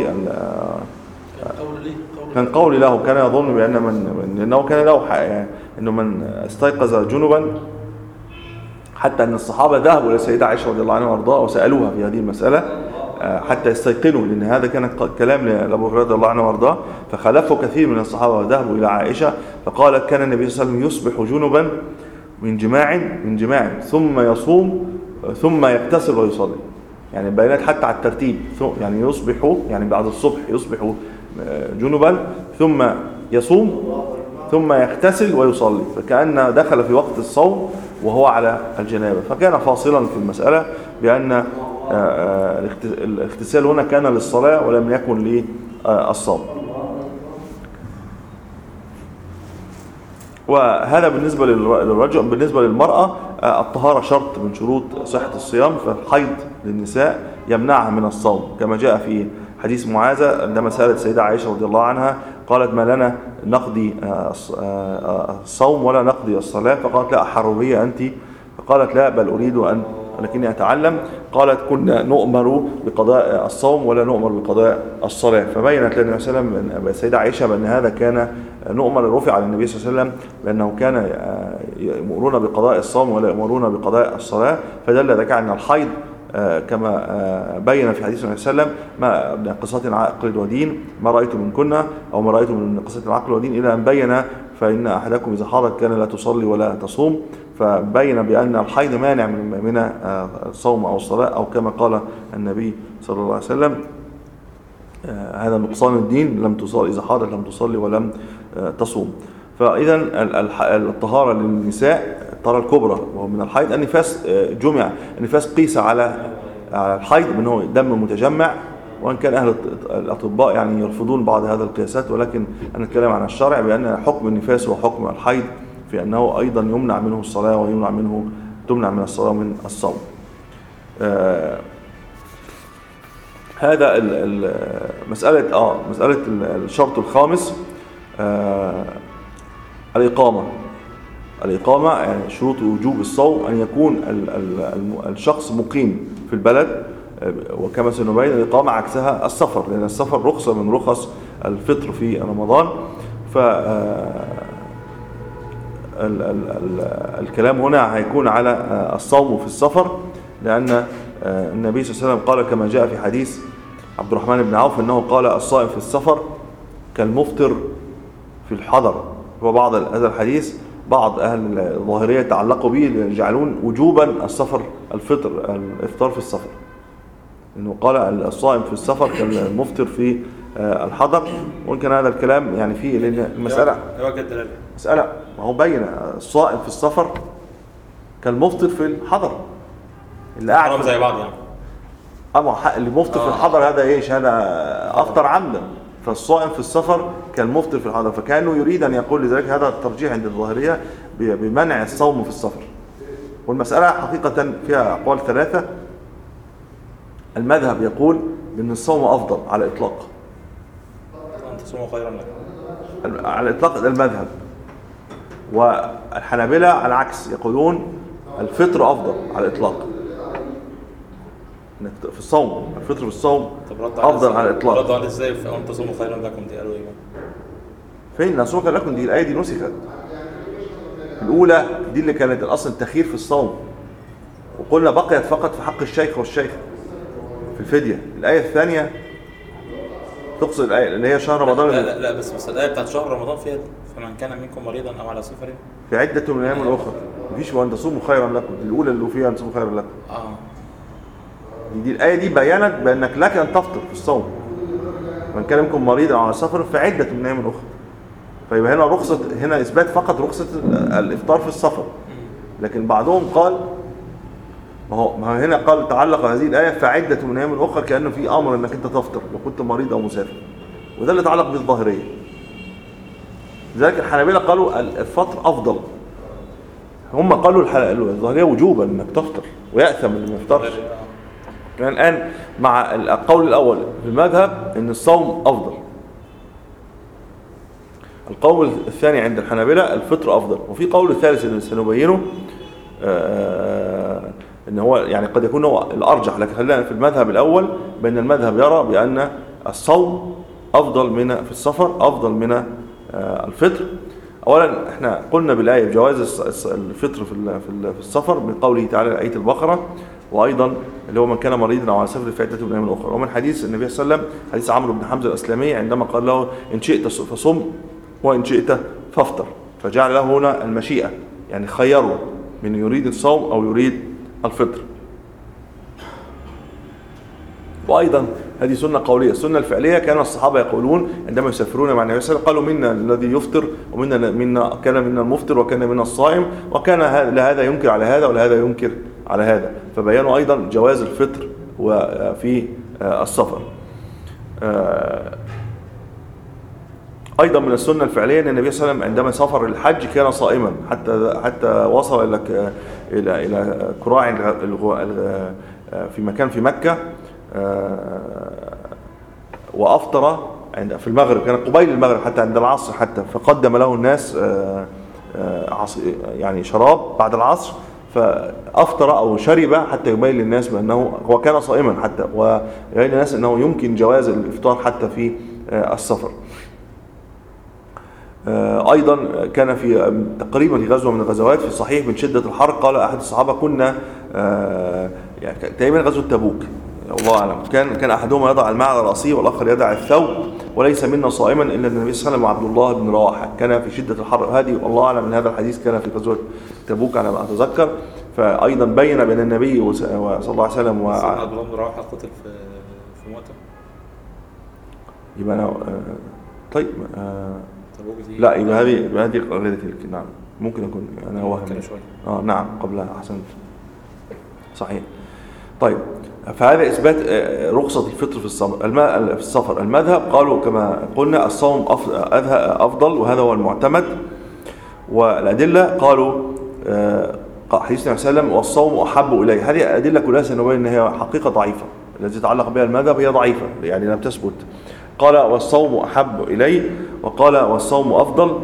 كان قول له، كان يظن بأن لأنه كان له يعني أنه من استيقظ جنبا، حتى أن الصحابة ذهبوا إلى السيدة عائشة رضي الله عنها وارضاها وسألوها في هذه المسألة حتى يستيقنوا، لأن هذا كان كلام لأبو هريرة رضي الله عنه وارضاه. فخلفوا كثير من الصحابة وذهبوا إلى عائشة فقالت كان النبي صلى الله عليه وسلم يصبح جنبا من جماع ثم يصوم ثم يغتسل ويصلي. يعني بيانات حتى على الترتيب، يعني يصبح، يعني بعد الصبح يصبح جنبا ثم يصوم ثم يغتسل ويصلي، فكأن دخل في وقت الصوم وهو على الجنابة. فكان فاصلا في المسألة بأن الاغتسال هنا كان للصلاة ولم يكن للصوم. وهذا بالنسبة للرجل. بالنسبة للمرأة الطهارة شرط من شروط صحة الصيام، فالحيض للنساء يمنعها من الصوم، كما جاء في حديث معاذة عندما سألت السيدة عائشة رضي الله عنها قالت: ما لنا نقضي الصوم ولا نقضي الصلاة؟ فقالت: لا حرورية أنت؟ فقالت: لا بل أريد ولكني أتعلم. قالت: كنا نؤمر بقضاء الصوم ولا نؤمر بقضاء الصلاة. فبينت للنبي صلى الله عليه وسلم السيدة عائشة بأن هذا كان نؤمر، رفع على النبي صلى الله عليه وسلم بأنه كان يأمرون بقضاء الصوم ولا يأمرون بقضاء الصلاة. فدل ذلك أن الحيض كما بين في حديث النبي صلى الله عليه وسلم: ما من قصة عقل ودين ما رأيت منكن، أو ما رأيت من قصة عقل ودين، إلى أن بين: فإن أحدكم إذا حاضت كان لا تصلي ولا تصوم. فبين بأن الحيض مانع من الصوم أو الصلاة، أو كما قال النبي صلى الله عليه وسلم: هذا نقصان الدين، لم تصلي إذا حاضت لم تصلي ولم تصوم. فإذا الطهارة للنساء الطهارة الكبرى وهو من الحيض. النفاس جمع، النفاس قيس على الحيض بأنه دم متجمع، وإن كان أهل الأطباء يعني يرفضون بعض هذه القياسات، ولكن أنا أتكلم عن الشرع بأن حكم النفاس هو حكم الحيض، في أنه أيضا يمنع منه الصلاة تمنع من الصلاة من الصوم. هذا مسألة الشرط الخامس الإقامة. يعني شروط وجوب الصوم أن يكون الشخص مقيم في البلد، وكما سنبين الإقامة عكسها السفر، لأن السفر رخصة من رخص الفطر في رمضان. الكلام هنا هيكون على الصوم في السفر، لأن النبي صلى الله عليه وسلم قال كما جاء في حديث عبد الرحمن بن عوف أنه قال: الصائم في السفر كالمفطر في الحضر. وبعض هذا الحديث بعض أهل الظاهرية تعلقوا به، يجعلون وجوبا الإفطار في السفر، إنه قال الصائم في السفر كالمفطر في الحضر. وإن كان هذا الكلام يعني فيه، لأن المسألة ما هو بين الصائم في السفر كالمفطر في الحضر، اللي قاعد زي بعض يعني. اللي مفطر في الحضر هذا ايش؟ هذا افطر عمدا. فالصائم في السفر كالمفطر في الحضر، فكانه يريد ان يقول لذلك هذا الترجيح عند الظاهريه بمنع الصوم في السفر. والمساله حقيقه فيها اقوال ثلاثه. المذهب يقول بان الصوم افضل على الاطلاق، انت تصوم خيرا لك على الاطلاق ده المذهب. والحنابلة على العكس يقولون الفطر افضل على الاطلاق، في الصوم الفطر في الصوم افضل على الاطلاق. ردوا عليه ازاي؟ فانت تصوموا خيرا لكم دي قالوا ايه؟ فين نصوم خيرا لكم؟ دي الايه دي نسخت. الاولى دي اللي كانت الاصل التخيير في الصوم، وقلنا بقيت فقط في حق الشيخ والشيخ في الفديه. الايه الثانيه تقصد الايه اللي هي شهر رمضان. لا بس الايه بتاعت شهر رمضان فيها فمن كان منكم مريضا او على سفر في عده من الايام الاخرى. مفيش وان تصوموا خيرا لكم، الاولى اللي فيها تصوموا خيرا لكم. دي الآية دي بيانت بأنك لك أن تفطر في الصوم، من كان منكم مريضا أو على سفر في عدة من أيام أخرى. فيبقى هنا رخصة، هنا إثبات فقط رخصة الإفطار في السفر. لكن بعضهم قال ما هو هنا قال تعلق هذه الآية في عدة من أيام أخرى، كأنه في أمر أنك أنت تفطر لو كنت مريض أو مسافر، وده اللي تعلق بالظاهرية. لذلك الحنابلة قالوا الفطر أفضل، هم قالوا الظاهرية وجوبا أنك تفطر ويأثم اللي ما يفطرش. يعني الآن مع القول الأول في المذهب أن الصوم أفضل. القول الثاني عند الحنابلة الفطر أفضل. وفي قول الثالث اللي سنبينه أن هو يعني قد يكون هو الأرجح، لكن خلينا في المذهب الأول بأن المذهب يرى بأن الصوم أفضل من في السفر أفضل من الفطر. أولا احنا قلنا بالآية بجواز الفطر في السفر من قوله تعالى آية البقرة، وأيضا اللي هو من كان مريضا أو على سفر في عدة من الأيام الأخرى. ومن حديث النبي صلى الله عليه وسلم حديث عمرو بن حمزة الأسلمي عندما قال له إن شئت فصم وإن شئت فافطر، فجعل له هنا المشيئة يعني خيروا من يريد الصوم أو يريد الفطر. وأيضا هذه سنة قولية. السنة الفعلية كان الصحابة يقولون عندما يسافرون مع النبي صلى الله عليه وسلم قالوا منا الذي يفطر كان منا المفطر وكان منا الصائم، وكان لهذا ينكر على هذا ولهذا ينكر على هذا، فبيانوا أيضا جواز الفطر وفي السفر. أيضا من السنة الفعلية أن النبي صلى الله عليه وسلم عندما سافر الحج كان صائما حتى وصل إلى كراع في مكان في مكة، وأفطر في المغرب، كان قبيل المغرب حتى عند العصر حتى، فقدم له الناس يعني شراب بعد العصر، فأفطر أو شرب حتى يبين للناس بأنه هو كان صائما، حتى ويبين للناس أنه يمكن جواز الإفطار حتى في السفر. أيضا كان في تقريبا في غزوة من الغزوات في الصحيح من شدة الحر قال أحد الصحابة كنا يعني تقريبا غزوة تبوك الله أعلم، كان أحدهما يضع الماء على رأسه والآخر يضع الثوب، وليس منا صائما إلا النبي صلى الله عليه وسلم وعبد الله بن رواحة، كان في شدة الحر. هذه والله أعلم من هذا الحديث كان في غزوة تبوك على ما أتذكر. فأيضا بين بين النبي صلى الله عليه وسلم عبد الله بن رواحة قتل في مؤتة. يبقى أنا طيب لا يبقى هذه غير تلك. نعم ممكن أكون أنا وهمي. نعم قبلها أحسنت صحيح. طيب فهذا إثبات رخصة الفطر في السفر. المذهب قالوا كما قلنا الصوم أفضل وهذا هو المعتمد، والأدلة قالوا حديث النبي صلى الله عليه وسلم والصوم أحب إليه. هذه الأدلة كلها سنبين أن هي حقيقة ضعيفة، التي يتعلق بها المذهب هي ضعيفة يعني لم تثبت. قال والصوم أحب إليه، وقال والصوم أفضل.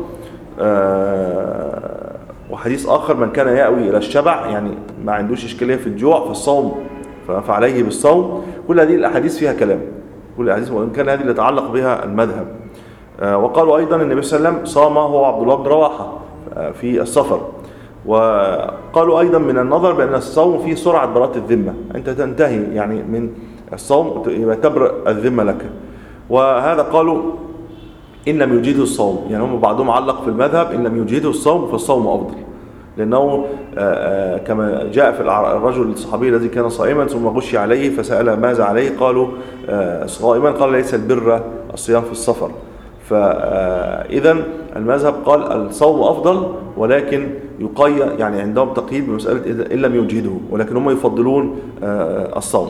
وحديث آخر من كان يأوي إلى الشبع يعني ما عندوش إشكالية في الجوع فالصوم فعليه بالصوم. كل هذه الأحاديث فيها كلام، كل الأحاديث وإن كان هذه اللي يتعلق بها المذهب. وقالوا أيضا النبي صلى الله عليه وسلم صام هو عبد الله بن رواحة في السفر. وقالوا أيضا من النظر بأن الصوم فيه سرعة براءة الذمة، أنت تنتهي يعني من الصوم يبقى تبرأ الذمة لك. وهذا قالوا إن لم يجيده الصوم، يعني هم بعضهم علق في المذهب إن لم يجيده الصوم فالصوم أفضل، لأنه كما جاء في الرجل الصحابي الذي كان صائما ثم غشي عليه فسأل ماذا عليه، قالوا صائما، قال ليس البر الصيام في السفر. فإذا المذهب قال الصوم أفضل، ولكن يقيد يعني عندهم تقييد بمسألة إن لم يجهده، ولكن هم يفضلون الصوم.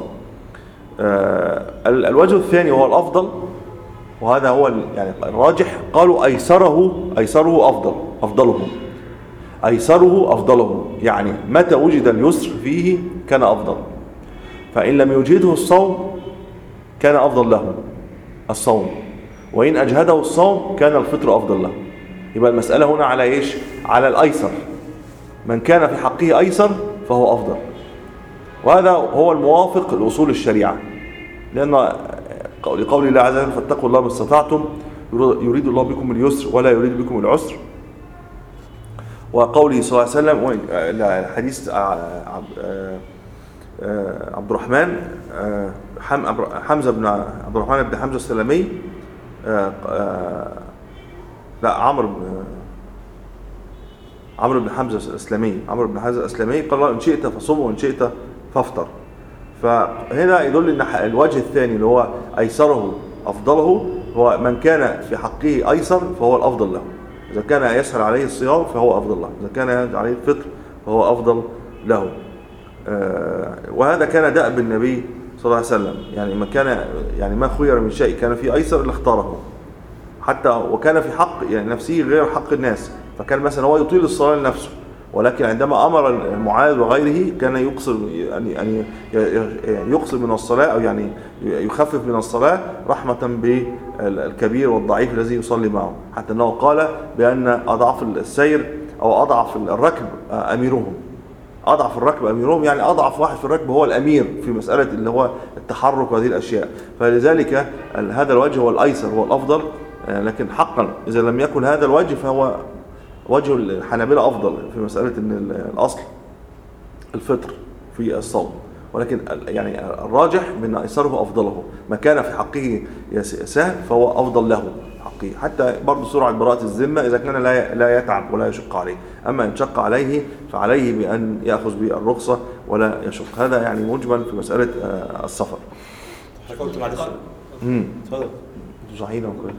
الوجه الثاني وهو الأفضل، وهذا هو يعني الراجح، قالوا أيسره أفضلهم أيسره، يعني متى وجد اليسر فيه كان أفضل، فإن لم يجهده الصوم كان أفضل له الصوم، وإن أجهده الصوم كان الفطر أفضل له. يبقى المسألة هنا على إيش؟ على الأيسر، من كان في حقه أيسر فهو أفضل، وهذا هو الموافق لأصول الشريعة، لأن لقول الله عز وجل فاتقوا الله ما استطعتم يريد الله بكم اليسر ولا يريد بكم العسر. وقوله صلى الله عليه وسلم حديث عبد الرحمن حمزة بن عبد الرحمن بن حمزة السلمي عمرو بن حمزة الأسلمي قال إن شئت فصم وإن شئت فافطر. فهنا يدل ان الوجه الثاني اللي هو أيسره أفضله هو من كان في حقه أيسر فهو الأفضل له، إذا كان يسهل عليه الصيام فهو أفضل له، إذا كان يسهل عليه الفطر فهو أفضل له. وهذا كان دأب النبي صلى الله عليه وسلم، يعني ما خير من شيء كان في أيسر اللي اختاره، حتى وكان في حق يعني نفسه غير حق الناس، فكان مثلا هو يطيل الصلاة لنفسه، ولكن عندما أمر معاذ وغيره كان يقصر يعني يقصر من الصلاة، أو يعني يخفف من الصلاة رحمة بالكبير والضعيف الذي يصلي معه، حتى أنه قال بأن أضعف السير أو أضعف الركب أميرهم، أضعف الركب أميرهم، يعني أضعف واحد في الركب هو الأمير في مسألة اللي هو التحرك وهذه الأشياء. فلذلك هذا الوجه هو الأيسر هو الأفضل، لكن حقا إذا لم يكن هذا الوجه فهو وجه الحنابلة أفضل في مسألة أن الأصل الفطر في الصوم. ولكن يعني الراجح بأن أيسره أفضله، ما كان في حقه سهل فهو أفضل له حقه، حتى برضه سرعة براءة الذمة إذا كان لا يتعب ولا يشق عليه. أما إن شق عليه فعليه بأن يأخذ بالرخصة ولا يشق. هذا يعني مجمل في مسألة السفر. حضرتك قلت معلش. اتفضل. صحيح وكويس.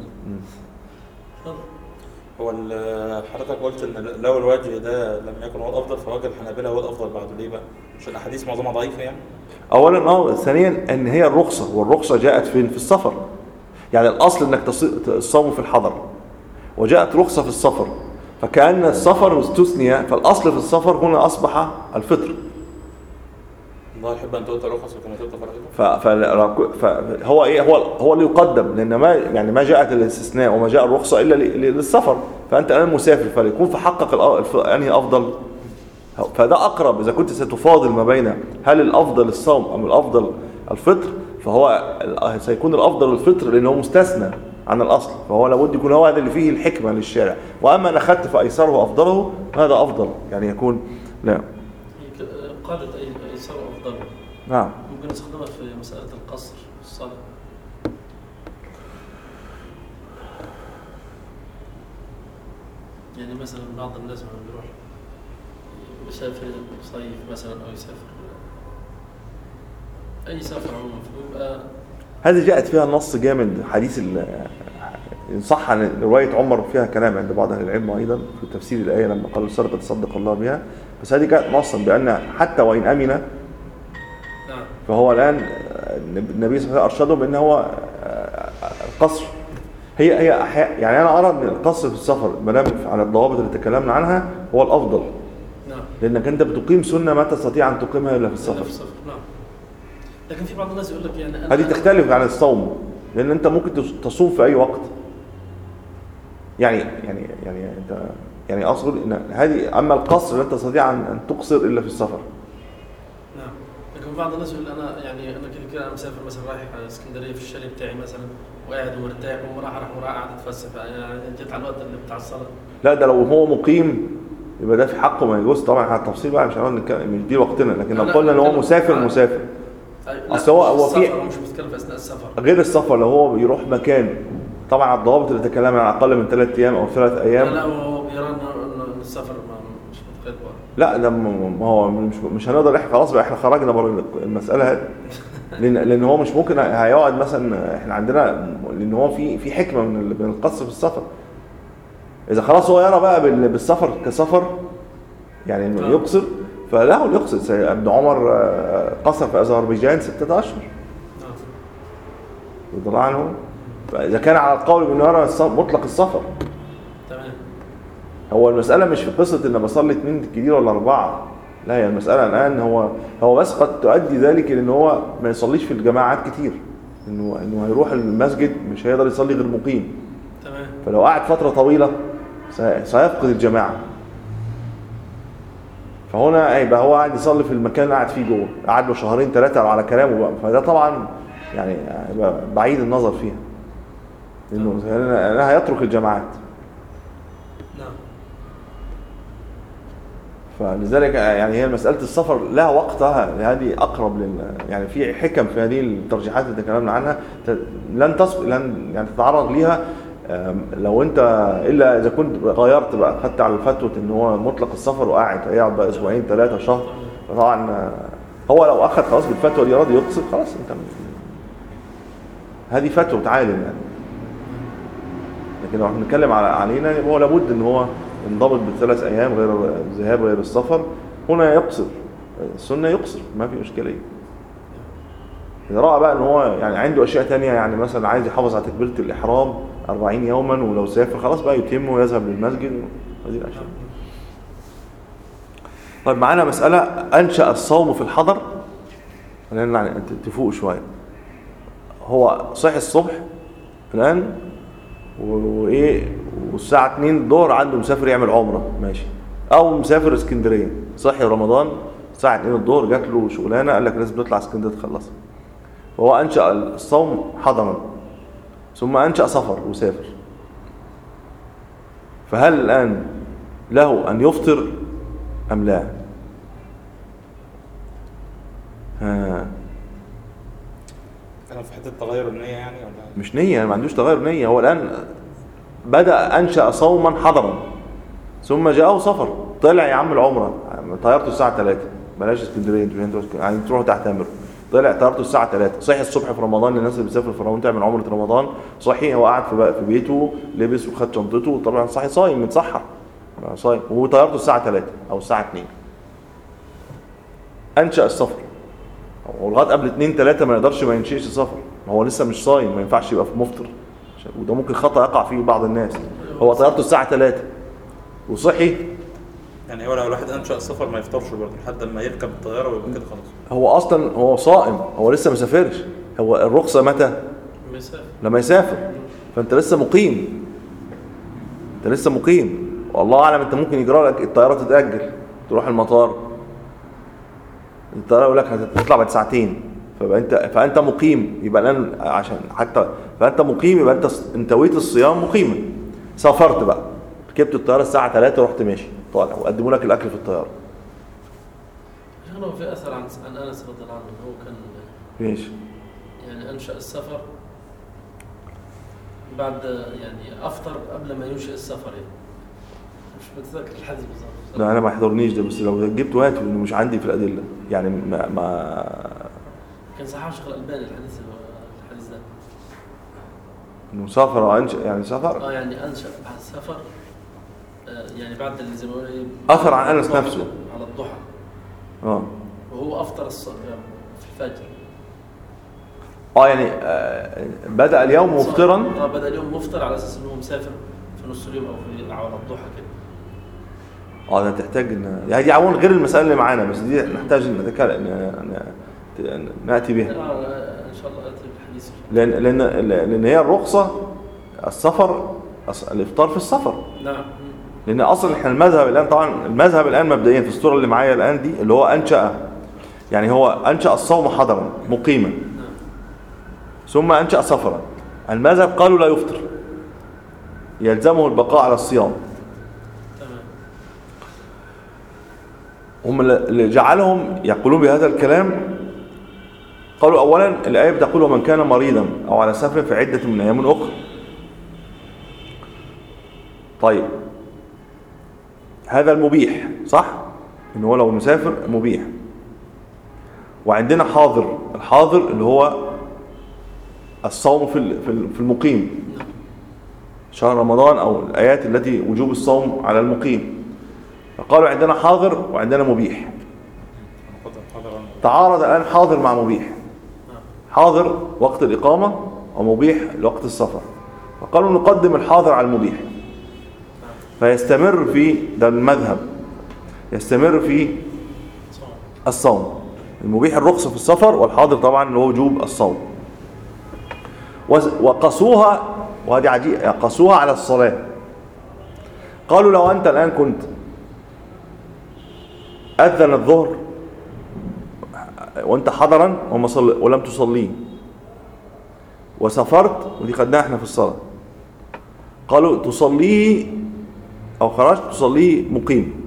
هو حضرتك قلت ان لو الوجه ده لم يكن هو الافضل فوجه الحنابلة هو الافضل بعده، ليه بقى؟ مش الاحاديث معظمها ضعيفه يعني؟ اولا ثانيا ان هي الرخصه، والرخصه جاءت فين؟ في السفر. يعني الاصل انك تصوم في الحضر، وجاءت رخصه في السفر، فكأن السفر استثني، فالاصل في السفر هنا اصبح الفطر. الله يحب ان تؤتى رخص وكما تؤتى فرائض. فهو ايه؟ هو اللي يقدم، لان ما جاءت الاستثناء وما جاء الرخصه الا للسفر. فانت الان مسافر، فليكون في حقك انهي افضل. فده اقرب. اذا كنت ستفاضل ما بين هل الافضل الصوم ام الافضل الفطر، فهو سيكون الافضل الفطر لانه مستثنى عن الاصل، فهو لابد يكون هو هذا اللي فيه الحكمه للشارع. واما ان اخذت فايسره افضله، هذا افضل يعني يكون. لا قاعدة أيسر أفضل. نعم. ممكن نستخدمها في مسألة القصر في الصلاة. يعني مثلا بعض الناس لما بيروح يسافر يصيف مثلا أو يسافر أي سفر عموما، فبيبقى هذه جاءت فيها نص جامد. حديث إن صح عن رواية عمر فيها كلام عند بعض أهل العلم أيضا في تفسير الآية لما قالوا السرقة تصدق الله بها، بس هذه كانت نصا بأن حتى وإن أمن فهو الآن النبي صلى الله عليه وسلم أرشده بأن هو القصر. هي يعني أنا أرى أن القصر في السفر ما دام على الضوابط اللي تكلمنا عنها هو الأفضل، لأنك أنت بتقيم سنة ما تستطيع أن تقيمها إلا في السفر. نعم. لكن في بعض الناس يقول لك يعني هذه تختلف عن الصوم، لأن أنت ممكن تصوم في أي وقت. يعني أنت يعني أقصد إن هذه، أما القصر لا تستطيع أن تقصر إلا في السفر. نعم. لكن بعض الناس يقول أنا كده أنا مسافر مثلا رايح اسكندرية في الشاليه بتاعي مثلا وقاعد ومرتاح وراح قاعد أتفسح، يعني جيت على الوقت اللي بتاع الصلاة. لا، ده لو هو مقيم يبقى ده في حقه ما يجوز طبعا. على التفصيل بقى مش هنقول مش دي وقتنا، لكن لو قلنا ان هو مسافر اصل هو في مش بتتكلم في اثناء السفر. غير السفر لو هو بيروح مكان طبعا على الضوابط اللي تكلمنا عن اقل من 3 ايام او 3 ايام. لا هو بيرى ان السفر مش متقيد بقى. لا ده ما هو مش هنقدر احنا خلاص بقى احنا خرجنا بره المساله هذه. لان هو مش ممكن هيقعد مثلا. احنا عندنا لان هو في حكمه من القصر في السفر. اذا خلاص هو يرى بقى بالسفر كسفر يعني انه يقصر، فله يقصد. ابن عمر قصر في أذربيجان 6 أشهر رضي الله عنه. فإذا كان على القول بأنه يرى مطلق السفر تمام. هو المسألة مش في قصة إن بصلي 2 كتير ولا 4. لا، هي المسألة الآن هو بس قد تؤدي ذلك لأن هو ما يصليش في الجماعات كتير، إنه هيروح المسجد مش هيقدر يصلي غير مقيم. تمام. فلو قعد فترة طويلة سيفقد الجماعة. فهنا يبقى هو قاعد يصلي في المكان اللي قاعد فيه جوه، قعد له 2 3 على كلامه بقى. فده طبعا يعني بعيد النظر فيها، لانه هيترك الجماعات. نعم. فلذلك يعني هي مساله السفر لها وقتها، هذه اقرب يعني في حكم في هذه الترجيحات اللي تكلمنا عنها لن يعني تتعرض ليها لو انت الا اذا كنت غيرت بقى خدت على الفتوى ان هو مطلق السفر وقاعد هيقعد بقى 2 3 شهر. طبعا هو لو اخذ خلاص بالفتوى دي راضي يقصد خلاص، انت هذه فتوى تعالم يعني. لكن لو بنتكلم علينا هو لابد ان هو ينضبط ب3 ايام غير الذهاب غير السفر. هنا يقصر السنه، يقصر ما في اشكاليه. إذا رأى بقى ان هو يعني عنده اشياء تانية، يعني مثلا عايز يحافظ على تكبيرة الاحرام 40 يوما ولو سافر خلاص بقى يتم ويذهب للمسجد هذه الاشياء. طيب معانا مسألة انشأ الصوم في الحضر. خلينا تفوق شوية. هو صحي الصبح الان وايه والساعة 2 الظهر عنده مسافر يعمل عمرة ماشي، او مسافر اسكندرية صحي رمضان الساعة 2 الظهر جات له شغلانة قال لك لازم تطلع اسكندرية تخلصها. فهو أنشأ الصوم حضرا ثم أنشأ سفر وسافر. فهل الآن له أن يفطر أم لا؟ ها. كان في حته تغير النيه يعني ولا مش نية، ما عندوش تغير نية. هو الآن بدأ أنشأ صوما حضرا ثم جاءه سفر، طلع يا عم العمرة، طيارته الساعة 3، بلاش اسكندرية انتوا يعني تروحوا تعتمروا، طلع طيارته الساعة 3، صحي الصبح في رمضان، للناس اللي بتسافر في رمضان تعمل عمرة رمضان، صحي هو قاعد في بيته، لبس وخد شنطته، طبعا صحي صايم متسحر صايم، وطيارته الساعة 3 أو الساعة 2. أنشأ السفر، ولغايه قبل 2 3 ما يقدرش ما ينشئش السفر، هو لسه مش صايم، ما ينفعش يبقى في مفطر، وده ممكن خطأ يقع فيه بعض الناس. هو طيارته الساعه 3 وصحي، يعني هو لو الواحد انشأ السفر ما يفطرش برضه لحد ما يركب الطياره ويبقى كده خلاص. هو اصلا هو صائم، هو لسه ما سافرش، هو الرخصه متى؟ لما يسافر، فانت لسه مقيم، انت لسه مقيم، والله اعلم انت ممكن يجرى لك الطياره تتاجل، تروح المطار الطياره يقول لك هتطلع بعد ساعتين، فانت مقيم، يبقى الان عشان حتى فانت مقيم، يبقى انت انتويت الصيام مقيما. سافرت بقى، ركبت الطياره الساعه 3 ورحت ماشي طالع، وقدموا لك الاكل في الطياره. هو في اثر عن انس رضي الله عنه، هو كان ماشي يعني انشا السفر بعد يعني افطر قبل ما ينشئ السفر، يعني مش متذكر الحديث بالظبط. لا انا ما يحضرنيش ده، بس لو جبته هاته لانه مش عندي في الادله يعني ما كان صححه الشيخ الالباني الحديث ده انه سافر انشا، يعني سافر يعني انشا السفر يعني بعد اللي زي ما بيقولوا ايه، اثر عن انس نفسه على الضحى، وهو افطر في الفجر، يعني بدأ اليوم مفطرا. بدأ اليوم مفطر على اساس انه مسافر في نص اليوم او في على الضحى كده. ده تحتاج ان يعني دي عوون غير المسألة اللي معانا، بس دي نحتاج نأتي بها ان شاء الله اتي بالحديث، لان هي الرخصة السفر، الافطار في السفر. نعم. لان اصلا احنا المذهب الان، طبعا المذهب الان مبدئيا في الصورة اللي معايا الان دي اللي هو انشأ، يعني هو انشأ الصوم حضرا مقيما ثم انشأ سفرا. المذهب قالوا لا يفطر، يلزمه البقاء على الصيام. هم اللي جعلهم يقولون بهذا الكلام قالوا اولا الايه بتقول ومن كان مريضا او على سفر فعده من ايام اخرى. طيب هذا المبيح صح، ان هو لو مسافر مبيح. وعندنا حاضر، الحاضر اللي هو الصوم في المقيم، شهر رمضان او الايات التي وجوب الصوم على المقيم. فقالوا عندنا حاضر وعندنا مبيح. تعارض الان حاضر مع مبيح، حاضر وقت الاقامه ومبيح لوقت السفر، فقالوا نقدم الحاضر على المبيح، فيستمر في ده المذهب، يستمر في الصوم. المبيح الرخصه في السفر، والحاضر طبعا اللي هو وجوب الصوم. وقصوها، وهذه عجيبه، قصوها على الصلاه. قالوا لو انت الان كنت اذن الظهر وانت حضرا ولم تصليه، وسافرت، ودي خدناها احنا في الصلاه، قالوا تصليه او خرجت تصليه مقيم،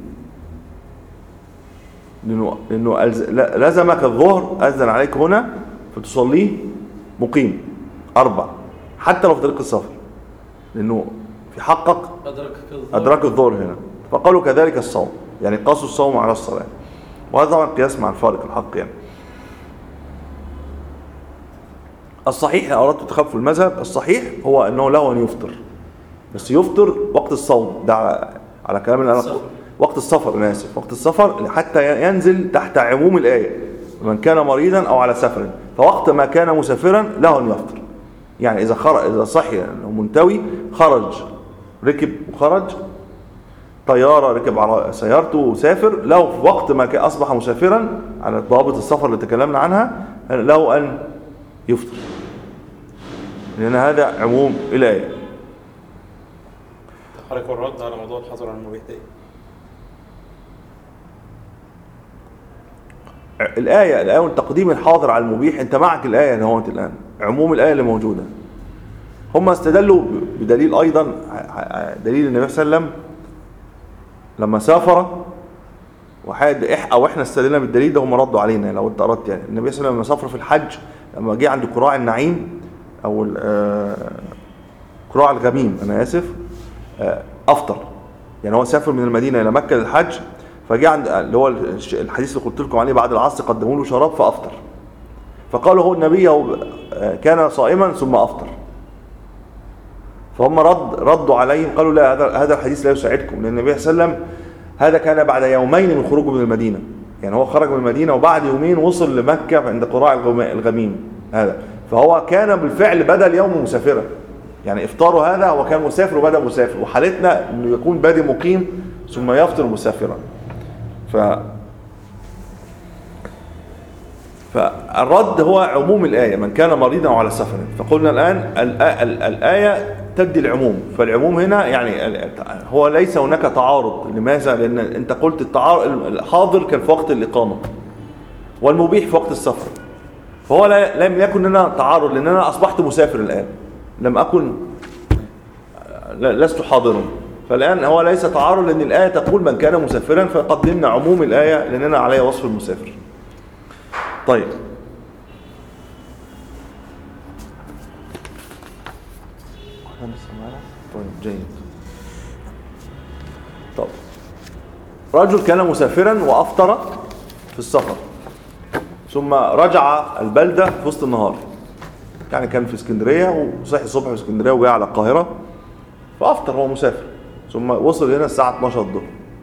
لانه لزمك الظهر، اذن عليك هنا فتصليه مقيم 4 حتى لو في طريق السفر، لانه في حقك ادرك الظهر هنا. فقالوا كذلك الصوم، يعني قاسوا الصوم على الصلاه، وهذا طبعا قياس مع الفارق الحق. يعني الصحيح لو اردت تخفوا المذهب، الصحيح هو انه له ان يفطر، بس يفطر وقت الصوم، ده على كلام اللي انا وقت السفر، انا اسف، وقت السفر حتى ينزل تحت عموم الايه من كان مريضا او على سفر، فوقت ما كان مسافرا له ان يفطر. يعني اذا صحي انه منتوي، خرج ركب وخرج طياره، ركب على سيارته وسافر، له في وقت ما اصبح مسافرا على ضوابط السفر اللي تكلمنا عنها، له ان يفطر، لان هذا عموم الايه. حضرتك الرد على موضوع الحظر عن المبيح ده الآية تقديم الحاضر على المبيح، انت معك الآية نهوت الآن، عموم الآية اللي موجودة. هم استدلوا بدليل أيضا، دليل النبي صلى الله عليه وسلم لما سافر او احنا استدلنا بالدليل ده، هم ردوا علينا. لو انت اردت يعني النبي صلى الله عليه وسلم لما سافر في الحج، لما جه عند قراع النعيم او قراع الغميم انا اسف، افطر. يعني هو سافر من المدينه الى مكه للحج، فجاء عند اللي هو الحديث اللي قلت لكم عليه بعد العصر قدموا له شراب فافطر، فقالوا هو النبي كان صائما ثم افطر. فهم ردوا عليهم قالوا لا، هذا الحديث لا يساعدكم، لان النبي صلى الله عليه وسلم هذا كان بعد يومين من خروجه من المدينه. يعني هو خرج من المدينه وبعد يومين وصل لمكه عند قراع الغميم هذا، فهو كان بالفعل بدا اليوم مسافرا. يعني افطاره هذا هو كان مسافر وبدا مسافر، وحالتنا انه يكون بادئ مقيم ثم يفطر مسافرا. فالرد هو عموم الآية، من كان مريضا على سفر. فقلنا الآن الآية تدي العموم، فالعموم هنا يعني هو ليس هناك تعارض. لماذا؟ لأن أنت قلت الحاضر كان في وقت الإقامة والمبيح في وقت السفر، فهو لم يكن لنا تعارض، لأن أنا أصبحت مسافر الآن، لم أكن لست حاضرا. فالآن هو ليس تعارض، لأن الآية تقول من كان مسافرا، فقدمنا عموم الآية لأننا عليها وصف المسافر. طيب، جيد. طب رجل كان مسافرا وأفطر في السفر، ثم رجع البلدة في وسط النهار. يعني كان في اسكندرية وصحي الصبح في اسكندرية وجاء على القاهرة فأفطر، هو مسافر، ثم وصل هنا الساعة 12 الظهر،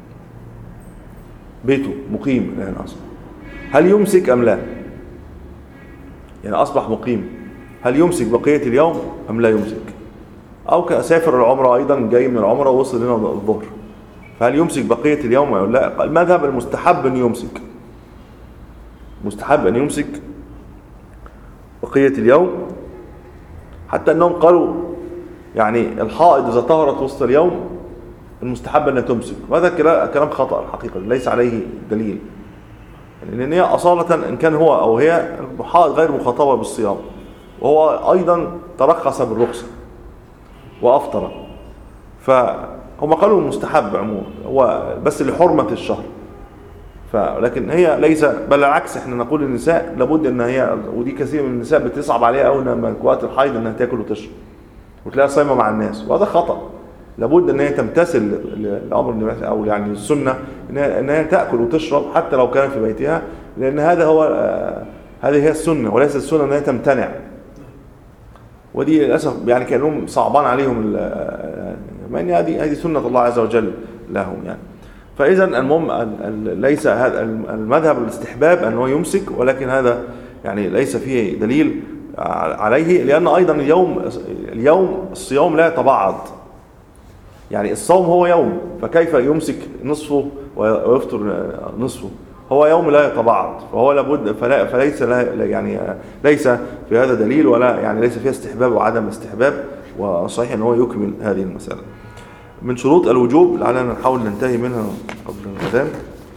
بيته مقيم الآن أصلا. هل يمسك أم لا؟ يعني أصبح مقيم، هل يمسك بقية اليوم أم لا يمسك؟ أو كسافر العمرة أيضا، جاي من العمرة ووصل هنا الظهر، فهل يمسك بقية اليوم أو لا؟ المذهب المستحب أن يمسك، مستحب أن يمسك بقية اليوم، حتى أنهم قالوا يعني الحائض إذا طهرت وسط اليوم المستحب أن تمسك. وهذا كلام خطأ الحقيقة، ليس عليه دليل، لأن هي أصالة إن كان هو أو هي الحائض غير مخاطبة بالصيام، وهو أيضا ترخص بالرخصة وأفطر، فهم قالوا المستحب عموما هو بس لحرمة الشهر. لكن هي ليس، بل العكس، احنا نقول للنساء لابد ان هي، ودي كثير من النساء بتصعب عليها قوي لما وقت الحيض انها تاكل وتشرب وتلاقيها صايمه مع الناس، وهذا خطأ. لابد ان هي تمتثل الامر او يعني السنه ان هي تاكل وتشرب حتى لو كانت في بيتها، لان هذا هو هذه هي السنه، وليس السنه ان هي تمتنع. ودي للاسف يعني كانهم صعبان عليهم، مع ان هذه سنه الله عز وجل لهم يعني. فاذا المهم ليس هذا المذهب الاستحباب انه يمسك، ولكن هذا يعني ليس فيه دليل عليه، لان ايضا اليوم الصيام لا يتبعض. يعني الصوم هو يوم، فكيف يمسك نصفه ويفطر نصفه؟ هو يوم لا يتبعض، فهو لابد فليس يعني ليس في هذا دليل، ولا يعني ليس فيها استحباب وعدم استحباب، وصحيح ان هو يكمل هذه المسألة. من شروط الوجوب لعلنا نحاول ننتهي منها قبل الأذان،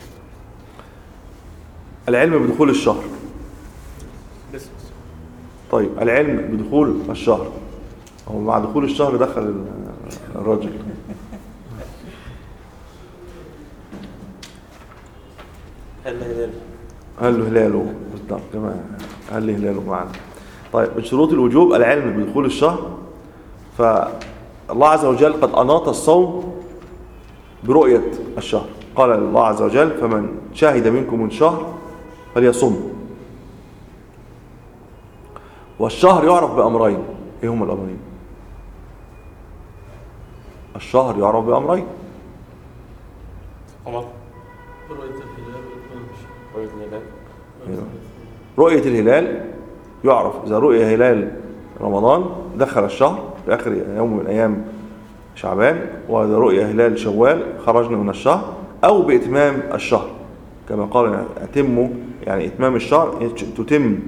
العلم بدخول الشهر. طيب، العلم بدخول الشهر، هو مع دخول الشهر دخل الرجل. هل هلاله بالضبط كما هل هلاله معنا. طيب، من شروط الوجوب العلم بدخول الشهر. فالله عز وجل قد أناط الصوم برؤية الشهر، قال الله عز وجل فمن شهد منكم الشهر فليصم. والشهر يعرف بأمرين، ايه هما الأمرين؟ الشهر يعرف بأمرين، رؤية الهلال يعرف، إذا رؤية هلال رمضان دخل الشهر في آخر يوم من أيام شعبان، وإذا رؤية هلال شوال خرجنا من الشهر، أو بإتمام الشهر كما قال أتموا، يعني إتمام الشهر تتم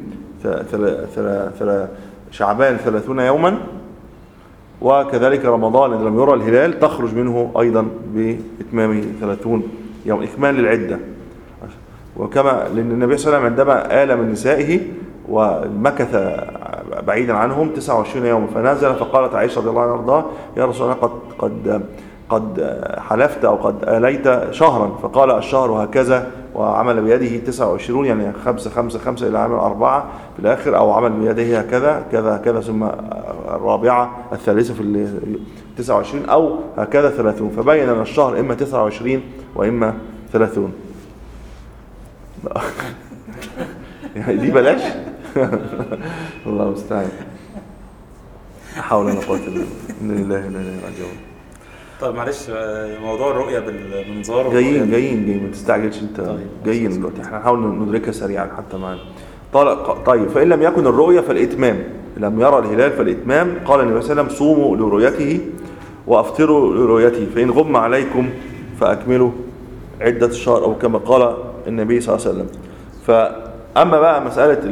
شعبان 30 يوما، وكذلك رمضان إذا لم يرى الهلال تخرج منه أيضا بإتمام 30 يوم، إكمال للعدة. وكما لأن النبي صلى الله عليه وسلم عندما آل من نسائه ومكث بعيدا عنهم 29 يوم، فنزل فقالت عائشة رضي الله عنها وارضاها يا رسول الله قد حلفت أو قد آليت شهرا، فقال الشهر هكذا وعمل بيده 29 يعني 5 5 5 إلى عمل 4 في الآخر، أو عمل بيده هكذا كذا كذا ثم الرابعة الثالثة في 29 أو هكذا 30، فبين أن الشهر إما 29 وإما 30. يعني دي بلاش. الله المستعان. حول ولا قوة إلا بالله إنا إليه راجعون. طيب معلش، موضوع الرؤية بالمنظار جايين ما تستعجلش انت. طيب. جايين دلوقتي، احنا هنحاول ندركها سريعا حتى معانا. طيب فإن لم يكن الرؤية فالإتمام، لم يرى الهلال فالإتمام. قال النبي صلى الله عليه وسلم صوموا لرؤيته وأفطروا لرؤيته، فإن غم عليكم فأكملوا عدة الشهر، أو كما قال النبي صلى الله عليه وسلم. فأما بقى مسألة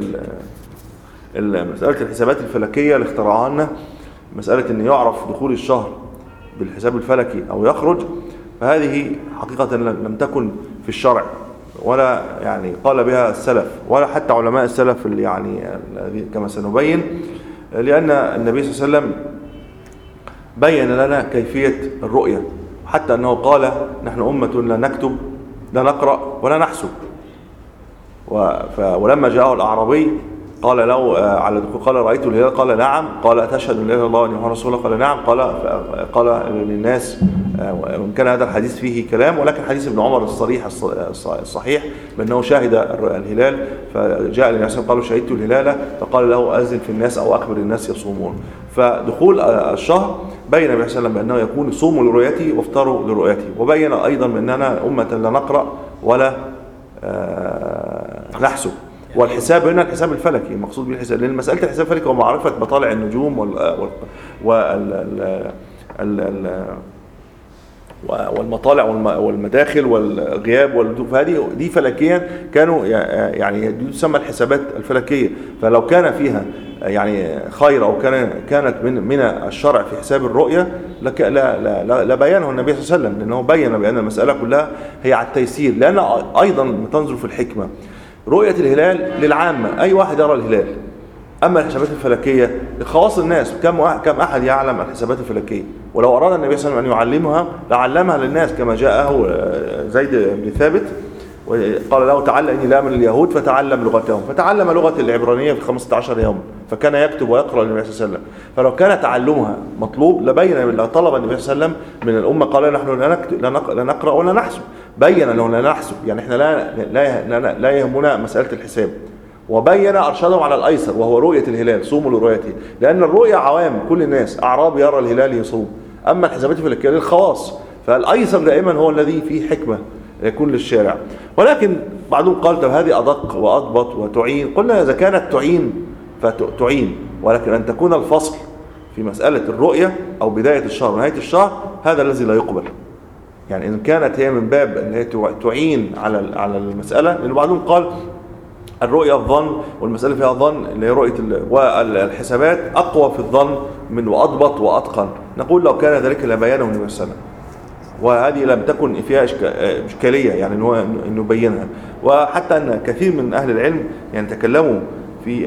مسألة الحسابات الفلكية اللي اخترعها لنا، مسألة أن يعرف دخول الشهر بالحساب الفلكي أو يخرج، فهذه حقيقة لم تكن في الشرع، ولا يعني قال بها السلف ولا حتى علماء السلف اللي يعني كما سنبين، لأن النبي صلى الله عليه وسلم بين لنا كيفية الرؤية، حتى أنه قال نحن أمة لا نكتب لا نقرأ ولا نحسب. ولما جاءه الأعرابي قال لو على قال رأيت الهلال، قال نعم، قال تشهد أن لا إله إلا الله وأن محمدا رسول الله، قال نعم، قال للناس، وإن كان هذا الحديث فيه كلام، ولكن حديث ابن عمر الصريح الصحيح بأنه شاهد الهلال، فجاء النبي صلى الله عليه وسلم قالوا شهدت الهلال، فقال له أذن في الناس أو أخبر الناس يصومون. فدخول الشهر بين النبي صلى الله عليه وسلم بأنه يكون صوموا لرؤيته وافطروا لرؤيته، وبين أيضا بأننا أمة لا نقرأ ولا نحسب. والحساب هنا الحساب الفلكي، المقصود به الحساب، لأن مسألة الحساب الفلكي هو معرفة مطالع النجوم والمطالع والمداخل والغياب والدخول، فهذه دي فلكيا كانوا يعني تسمى الحسابات الفلكية. فلو كان فيها يعني خير أو كانت من الشرع في حساب الرؤية لا بيانه النبي صلى الله عليه وسلم، لأنه بين بأن المسألة كلها هي على التيسير، لأن أيضا تنظر في الحكمة. رؤية الهلال للعامة، أي واحد يرى الهلال. أما الحسابات الفلكية لخواص الناس، كم أحد يعلم الحسابات الفلكية؟ ولو أراد النبي صلى الله عليه وسلم أن يعلمها لعلمها للناس، كما جاءه زيد بن ثابت وقال له تعلم إني لا من اليهود، فتعلم لغتهم، فتعلم لغة العبرانية في 15 يوم، فكان يكتب ويقرأ النبي صلى الله عليه وسلم. فلو كان تعلمها مطلوب لبين، طلب النبي صلى الله عليه وسلم من الأمة، قال نحن لا نقرأ ولا نحسب، بين أنه لا نحسب، يعني احنا لا يهمنا مسألة الحساب، وبين أرشدهم على الأيسر وهو رؤية الهلال، صوموا لرؤيته، لأن الرؤية عوام كل الناس، أعراب يرى الهلال يصوم، أما الحسابات الفلكية للخواص، فالأيسر دائما هو الذي فيه حكمة يكون للشارع. ولكن بعضهم قال طب هذه أدق وأضبط وتعين، قلنا إذا كانت تعين فتعين، ولكن أن تكون الفصل في مسألة الرؤية أو بداية الشهر ونهاية الشهر هذا الذي لا يقبل. يعني إن كانت هي من باب اللي هي تعين على المسألة، لأن بعضهم قال الرؤية الظن والمسألة فيها ظن اللي هي رؤية، والحسابات أقوى في الظن من وأضبط وأتقن. نقول لو كان ذلك لبيانه النبي صلى الله عليه وسلم، وهذه لم تكن فيها إشكالية يعني إنه بينها. وحتى أن كثير من أهل العلم يعني تكلموا في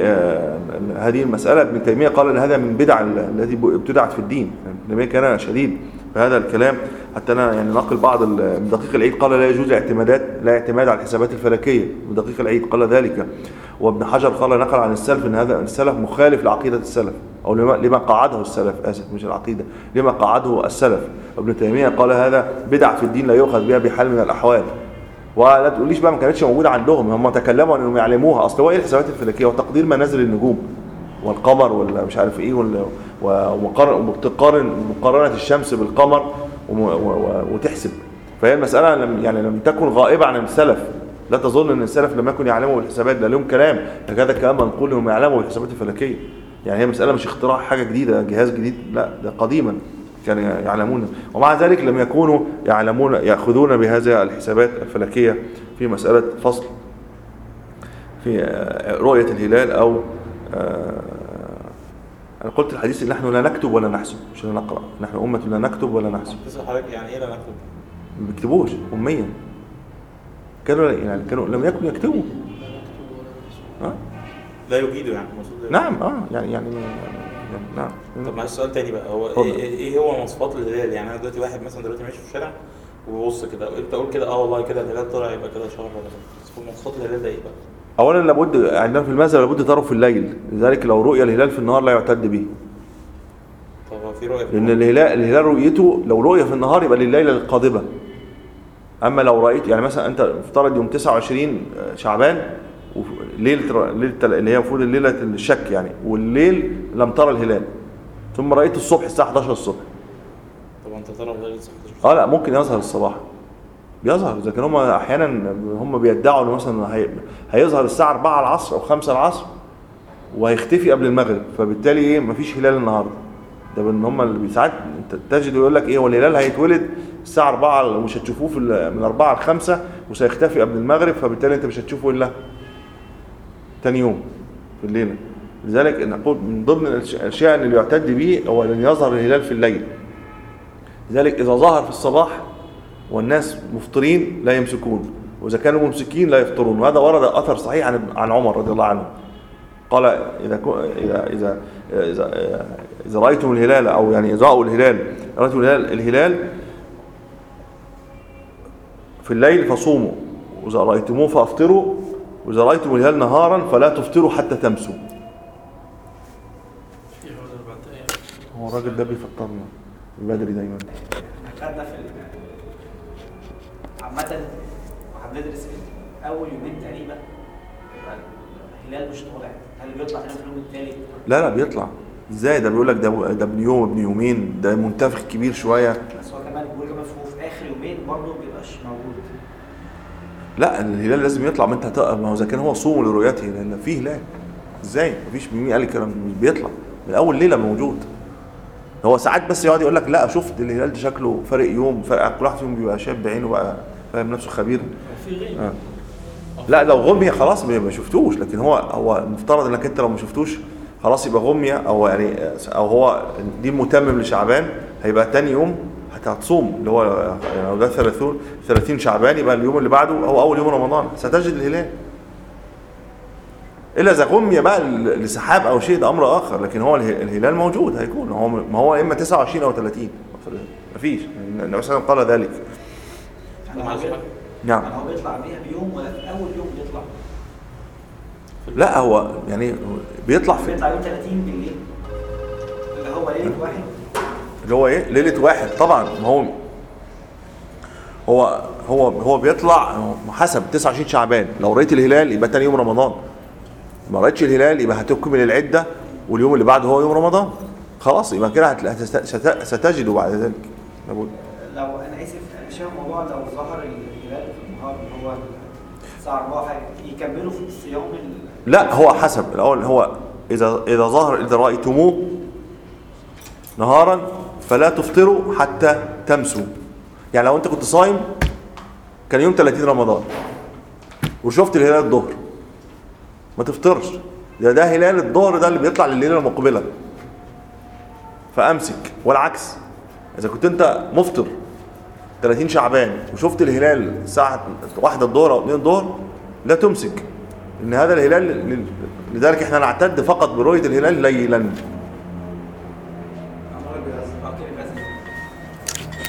هذه المسألة. ابن تيمية قال أن هذا من بدع التي ابتدعت في الدين، ابن تيمية كان شديد في هذا الكلام. حتى أنا يعني نقل بعض من دقيق العيد قال لا يجوز لا اعتماد على الحسابات الفلكية، من دقيق العيد قال ذلك. وابن حجر قال نقل عن السلف أن هذا السلف مخالف لعقيدة السلف، أو لما قاعده السلف، مش العقيدة، لما قاعده السلف. ابن تيمية قال هذا بدع في الدين لا يؤخذ بها بحال من الأحوال. ولا تقوليش بقى ما كانتش موجودة عندهم، هم تكلموا أنهم يعلموها. أصل هو إيه الحسابات الفلكية؟ وتقدير منازل النجوم والقمر ولا مش عارف إيه، ومقارنة الشمس بالقمر وتحسب. فهي المسألة لم تكن غائبة عن السلف. لا تظن أن السلف لم يكن يعلموا بالحسابات، ده لهم كلام، هكذا كلام نقول لهم يعلموا بالحسابات الفلكية. يعني هي مسألة مش اختراع حاجة جديدة، جهاز جديد، لا ده قديما كانوا يعلمون، ومع ذلك لم يكونوا يأخذون بهذه الحسابات الفلكية في مسألة فصل في رؤية الهلال. أو أنا قلت الحديث إن نحن لا نكتب ولا نحسب، مش لا نقرأ، نحن أمة لا نكتب ولا نحسب. تسأل حضرتك يعني إيه لا نكتب؟ ما بيكتبوش أميا، كانوا لم يكونوا يكتبوا. لا يجيدوا يعني. نعم يعني نعم. طب معلش سؤال تاني بقى، هو ايه هو مواصفات الهلال؟ يعني انا دلوقتي واحد مثلا دلوقتي ماشي في الشارع وببص كده وانت اقول كده والله كده الهلال طلع يبقى كده شهر ولا كده، مواصفات الهلال ده ايه بقى؟ اولا لابد عندنا في المذهب لابد ترى في الليل، لذلك لو رؤي الهلال في النهار لا يعتد به. طب هو في رؤيه؟ لان الهلال رؤيته لو رؤيه في النهار يبقى لليله القادمه. اما لو رايت يعني مثلا انت افترض يوم 29 شعبان ليله اللي هي المفروض ليله الشك يعني، والليل لم ترى الهلال ثم رايت الصبح الساعه 11 الصبح. طب انت ترى الهلال الساعه 11؟ لا ممكن يظهر الصباح، بيظهر اذا كان هم احيانا هم بيدعوا انه مثلا هيظهر الساعه 4 العصر او 5 العصر وهيختفي قبل المغرب، فبالتالي ايه مفيش هلال النهارده. ده ان هم اللي ساعات انت تجد يقول لك ايه هو الهلال هيتولد الساعه 4 ومش هتشوفوه من 4 ل 5 وسيختفي قبل المغرب، فبالتالي انت مش هتشوفه الا ثاني يوم في الليله. لذلك نقول من ضمن الاشياء اللي يعتد به هو ان يظهر الهلال في الليل. لذلك اذا ظهر في الصباح والناس مفطرين لا يمسكون، واذا كانوا ممسكين لا يفطرون. وهذا ورد اثر صحيح عن عمر رضي الله عنه قال اذا رايتم الهلال او يعني اذا راوا الهلال رايتم الهلال في الليل فصوموا، واذا رايتموه فافطروا، واذا رايتم الهلال نهارا فلا تفطروا حتى تمسوا. هو الراجل ده بيفطرنا بدري دايما. خدنا في عامة وهندرس اول يومين تقريبا الهلال مش طالع، هل بيطلع هنا في اليوم الثالث؟ لا بيطلع ازاي؟ ده بيقول لك ده ابن يوم ابن يومين، ده منتفخ كبير شويه. بس هو كمان بيقول كمان في اخر يومين برضه ما بيبقاش موجود. لا الهلال لازم يطلع، ما انت ما هو اذا كان هو صوم لرؤيته لان في هلال ازاي؟ مفيش مين قال الكلام ده؟ بيطلع من اول ليله موجود. هو ساعات بس يقعد يقول لك لا شفت الهلال ده شكله فرق يوم، فرق كل واحد فيهم بيبقى شاب بعينه بقى فاهم نفسه خبير. في غيب. لا لو غمية خلاص ما شفتوش، لكن هو المفترض انك انت لو ما شفتوش خلاص يبقى غمية او يعني او هو دي متمم لشعبان، هيبقى تاني يوم هتصوم اللي هو يعني لو ده 30 شعبان يبقى اليوم اللي بعده هو اول يوم رمضان ستجد الهلال. الا اذا غمية بقى لسحاب او شيء ده امر اخر، لكن هو الهلال موجود هيكون ما هو اما 29 او 30، مفيش. النبي صلى الله عليه وسلم قال ذلك. نعم. هو بيطلع بيها بيوم ولا في اول يوم بيطلع؟ لا هو يعني بيطلع يوم 30 بالليل اللي هو ليله واحد، اللي هو ايه ليله واحد طبعا. ما هو بيطلع حسب 29 شعبان. لو رأيت الهلال يبقى تاني يوم رمضان، ما رأيتش الهلال يبقى هتكمل العده واليوم اللي بعده هو يوم رمضان، خلاص يبقى كده ستجد بعد ذلك. لو انا اسف مش فاهم الموضوع، لو ظهر الهلال في النهار اللي هو الساعه 4 يكملوا في الصيام لا هو حسب الاول. هو اذا ظهر اذا رايتموه نهارا فلا تفطروا حتى تمسوا. يعني لو انت كنت صايم كان يوم 30 رمضان وشفت الهلال الظهر ما تفطرش، ده هلال الظهر ده اللي بيطلع لليله المقبله فامسك. والعكس اذا كنت انت مفطر 30 شعبان وشفت الهلال الساعه 1 الظهر او 2 الظهر لا تمسك، ان هذا الهلال لذلك احنا نعتد فقط برؤيه الهلال ليلا.